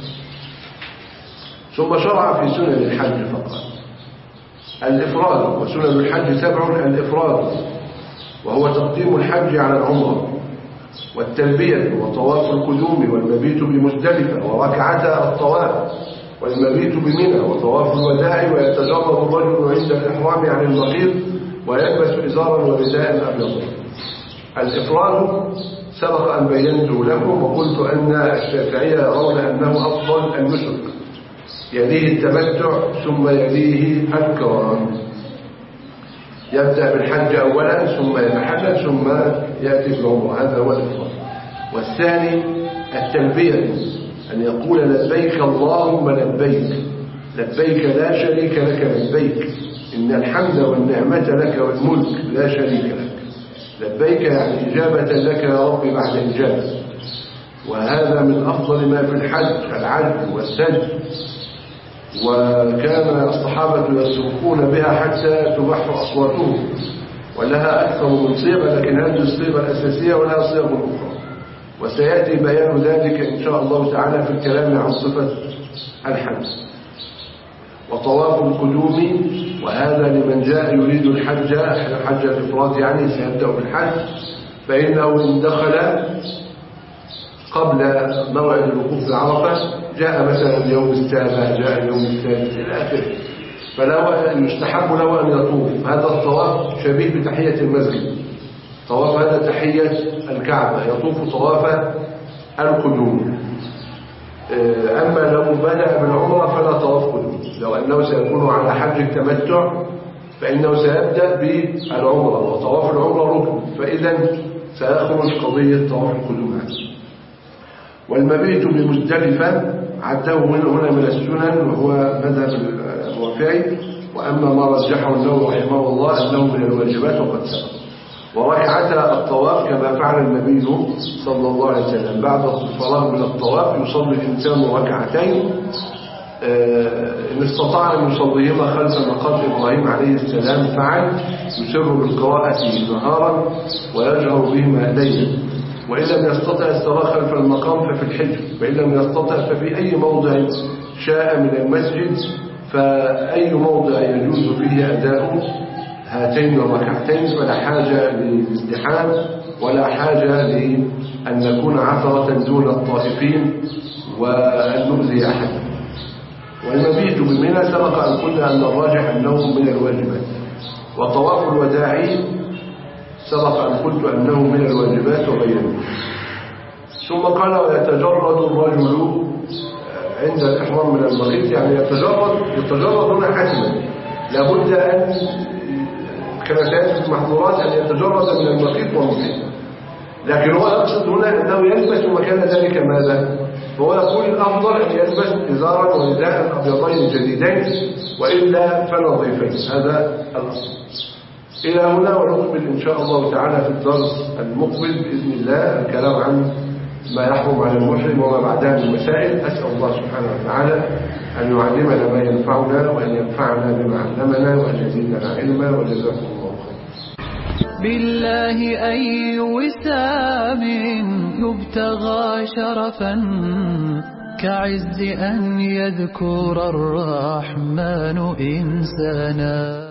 ثم شرع في سنن الحج فقط الإفراد، وسنن الحج سبع: الإفراد وهو تقديم الحج على العمرة، والتلبية وطواف القدوم والمبيت بمزدلفة وركعتا الطواف والمبيت بمنى وطواف الوداع، ويتجرد الرجل عند الإحرام عن المخيط ويلبس إزارا ورداء أبيض. الإفراد سبق أن بينته لكم وقلت أن الشافعية يرون أنه أفضل النسك، يليه التمتع ثم يليه القران، يبدأ بالحج أولا ثم يتحلل ثم يأتي بالعمرة، هذا هو الإفراد. والثاني التلبية، أن يقول لبيك اللهم لبيك، لبيك لا شريك لك لبيك إن الحمد والنعمة لك والملك لا شريك لك. لبيك يعني إجابة لك يا رب بعد إجابة، وهذا من أفضل ما في الحج العجل والسجد، وكان الصحابة يصرفون بها حتى تبح أصواتهم، ولها أكثر من صيغة لكن هذه الصيغة الأساسية ولها صيغ أخرى، وسيأتي بيان ذلك إن شاء الله تعالى في الكلام عن صفة الحج. وطواف القدوم، وهذا لمن جاء يريد الحج حج الإفراد يعني سيبدأ بالحج، فإنه إن دخل قبل موعد الوقوف بعرفة جاء مثلا اليوم السابع جاء اليوم الثالث إلى آخره، فلا يستحب له أن يطوف. هذا الطواف شبيه بتحية المسجد، طواف هذا تحية الكعبة، يطوف طواف القدوم. أما لو بدأ بالعمرة فلا طواف قدوم، لو أنه سيكون على حج التمتع فإنه سيبدأ بالعمرة، وطواف العمرة ركن، فإذا سيخرج قضية طواف القدوم. والمبيت بمزدلفة عده هنا من السنن وهو مذهب الرافعي، وأما ما رجحه النووي رحمه الله أنه من الواجبات وقد سبق. وركعتا الطواف كما فعل النبي صلى الله عليه وسلم، بعد الفراغ من الطواف يصلي الإنسان ركعتين إن استطاع أن يصليهما خلف مقام إبراهيم عليه السلام فعل، يسر بالقراءة نهارا ويجهر بهما ليلا، وإن لم يستطع الصلاة خلف المقام ففي الحجر، وإن لم يستطع ففي أي موضع شاء من المسجد، فأي موضع يجوز فيه أداء هاتين الركعتين، فلا حاجة للازدحام ولا حاجة لأن نكون عثرة دون الطائفين وأن نؤذي أحدا. والمبيت بمنى سبق أن قلنا أن الراجح أنه من الواجبات. وطواف الوداع سبق أن قلت أنه من الواجبات وغيره. ثم قال ويتجرد الرجل عند الإحرام من المخيط، يعني يتجرد يتجرد هنا حتما، لابد أن كما سيأتي في المحظورات أن يتجرد من المخيط والمحيط، لكن هو يقصد هنا أنه يلبس مكان ذلك ماذا؟ فهو يقول الأفضل أن يلبس إزارا ورداء أبيضين جديدين، وإلا فنظيفين، هذا الأصل. إلى هنا ونكمل إن شاء الله تعالى في الدرس المقبل بإذن الله الكلام عن ما يحرم على المحرم وما بعدها من المسائل. أسأل الله سبحانه وتعالى أن يعلمنا ما ينفعنا وأن ينفعنا بما علمنا وأن يزيدنا علما، وجزاكم الله خيرا. بالله أي وسام يبتغى شرفا كعز أن يذكر الرحمن إنسانا.